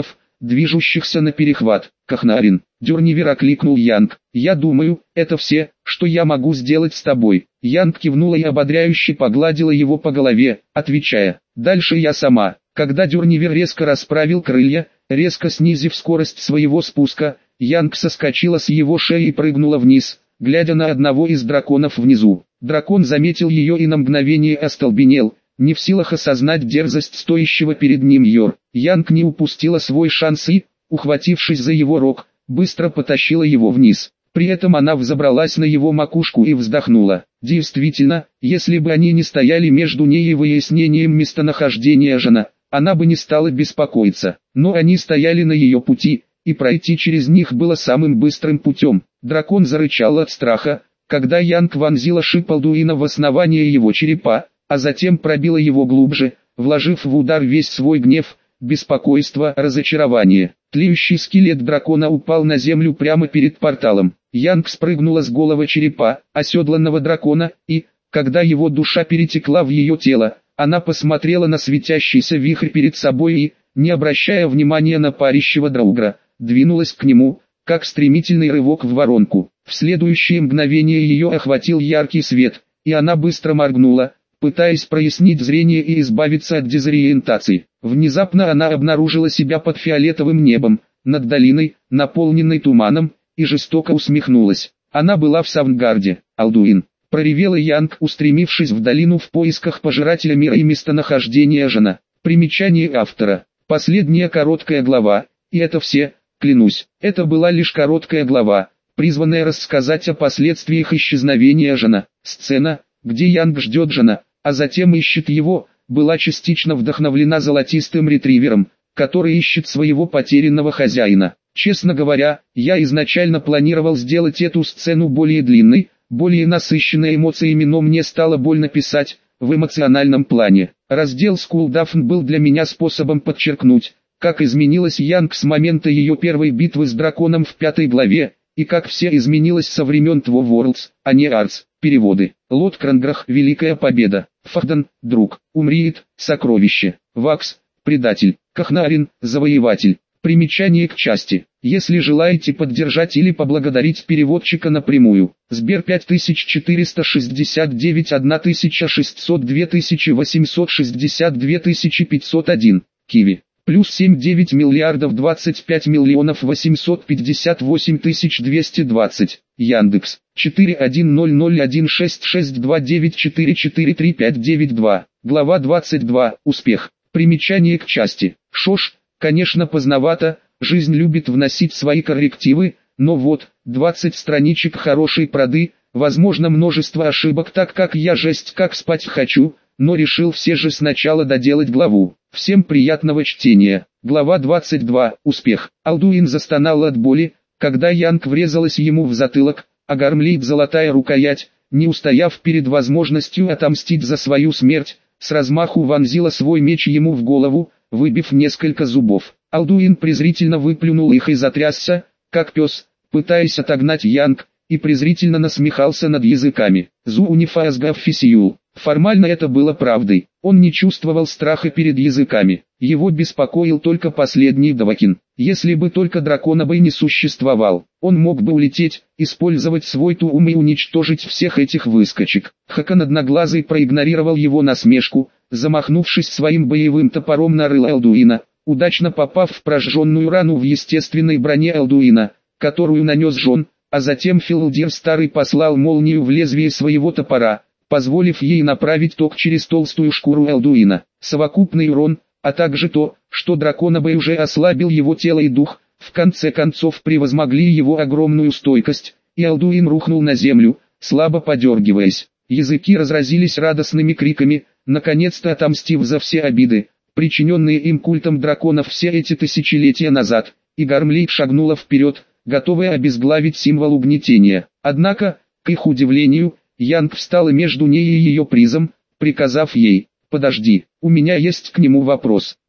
движущихся на перехват. Кахнарин, Дюрнивер, окликнул Янг. Я думаю, это все, что я могу сделать с тобой. Янг кивнула и ободряюще погладила его по голове, отвечая, дальше я сама. Когда Дюрнивер резко расправил крылья, резко снизив скорость своего спуска, Янг соскочила с его шеи и прыгнула вниз, глядя на одного из драконов внизу. Дракон заметил ее и на мгновение остолбенел, не в силах осознать дерзость стоящего перед ним Йор. Янг не упустила свой шанс и, ухватившись за его рог, быстро потащила его вниз. При этом она взобралась на его макушку и вздохнула. Действительно, если бы они не стояли между ней и выяснением местонахождения Жана, она бы не стала беспокоиться. Но они стояли на ее пути, и пройти через них было самым быстрым путем. Дракон зарычал от страха, когда Янг вонзила шип Алдуина в основание его черепа, а затем пробила его глубже, вложив в удар весь свой гнев, беспокойство, разочарование. Тлеющий скелет дракона упал на землю прямо перед порталом. Янг спрыгнула с головы черепа, оседланного дракона, и, когда его душа перетекла в ее тело, она посмотрела на светящийся вихрь перед собой и, не обращая внимания на парящего Драугра, двинулась к нему, как стремительный рывок в воронку. В следующее мгновение ее охватил яркий свет, и она быстро моргнула, пытаясь прояснить зрение и избавиться от дезориентации. Внезапно она обнаружила себя под фиолетовым небом, над долиной, наполненной туманом, и жестоко усмехнулась. Она была в Савнгарде. Алдуин, проревела Янг, устремившись в долину в поисках пожирателя мира и местонахождения Жана. Примечание автора. Последняя короткая глава, и это все, клянусь, это была лишь короткая глава, призванная рассказать о последствиях исчезновения Жана. Сцена, где Янг ждет Жана, а затем ищет его, была частично вдохновлена золотистым ретривером, который ищет своего потерянного хозяина. Честно говоря, я изначально планировал сделать эту сцену более длинной, более насыщенной эмоциями, но мне стало больно писать, в эмоциональном плане. Раздел School Daphne был для меня способом подчеркнуть, как изменилась Янг с момента ее первой битвы с драконом в пятой главе, и как все изменилось со времен Two Worlds, а не Arts. Переводы. Лот Кранграх, Великая Победа. Фахдан, друг. Умриет, сокровище. Вакс, предатель. Кахнарин, завоеватель. Примечание к части. Если желаете поддержать или поблагодарить переводчика напрямую. Сбер пять тысяч четыреста шестьдесят девять тысяча шестьсот два восемьсот шестьдесят два пятьсот один. Киви. Плюс семь девять миллиардов двадцать пять миллионов восемьсот пятьдесят восемь тысяч двести двадцать. Яндекс. четыре один ноль ноль один шесть шесть два девять четыре четыре три пять девять два. Глава двадцать два. Успех. Примечание к части. Шош, конечно, поздновато, жизнь любит вносить свои коррективы, но вот, двадцать страничек хорошей проды, возможно множество ошибок, так как я жесть как спать хочу, но решил все же сначала доделать главу. Всем приятного чтения. Глава двадцать два. Успех. Алдуин застонал от боли, когда Янг врезалась ему в затылок, а Гармлейд, золотая рукоять, не устояв перед возможностью отомстить за свою смерть, с размаху вонзила свой меч ему в голову, выбив несколько зубов. Алдуин презрительно выплюнул их и затрясся, как пес, пытаясь отогнать Янг, и презрительно насмехался над языками. Зу унифазгаффисиюл. Формально это было правдой. Он не чувствовал страха перед языками. Его беспокоил только последний Давакин. Если бы только дракона бы не существовал, он мог бы улететь, использовать свой туум и уничтожить всех этих выскочек. Хакан Одноглазый проигнорировал его насмешку, замахнувшись своим боевым топором на рыло Алдуина, удачно попав в прожженную рану в естественной броне Алдуина, которую нанес Жон, а затем Филдир Старый послал молнию в лезвие своего топора, позволив ей направить ток через толстую шкуру Алдуина. Совокупный урон, а также то, что драконобой уже ослабил его тело и дух, в конце концов превозмогли его огромную стойкость, и Алдуин рухнул на землю, слабо подергиваясь. Языки разразились радостными криками, наконец-то отомстив за все обиды, причиненные им культом драконов все эти тысячелетия назад, и Гармлейд шагнула вперед, готовая обезглавить символ угнетения. Однако, к их удивлению, Янг встала между ней и ее призом, приказав ей: «Подожди, у меня есть к нему вопрос».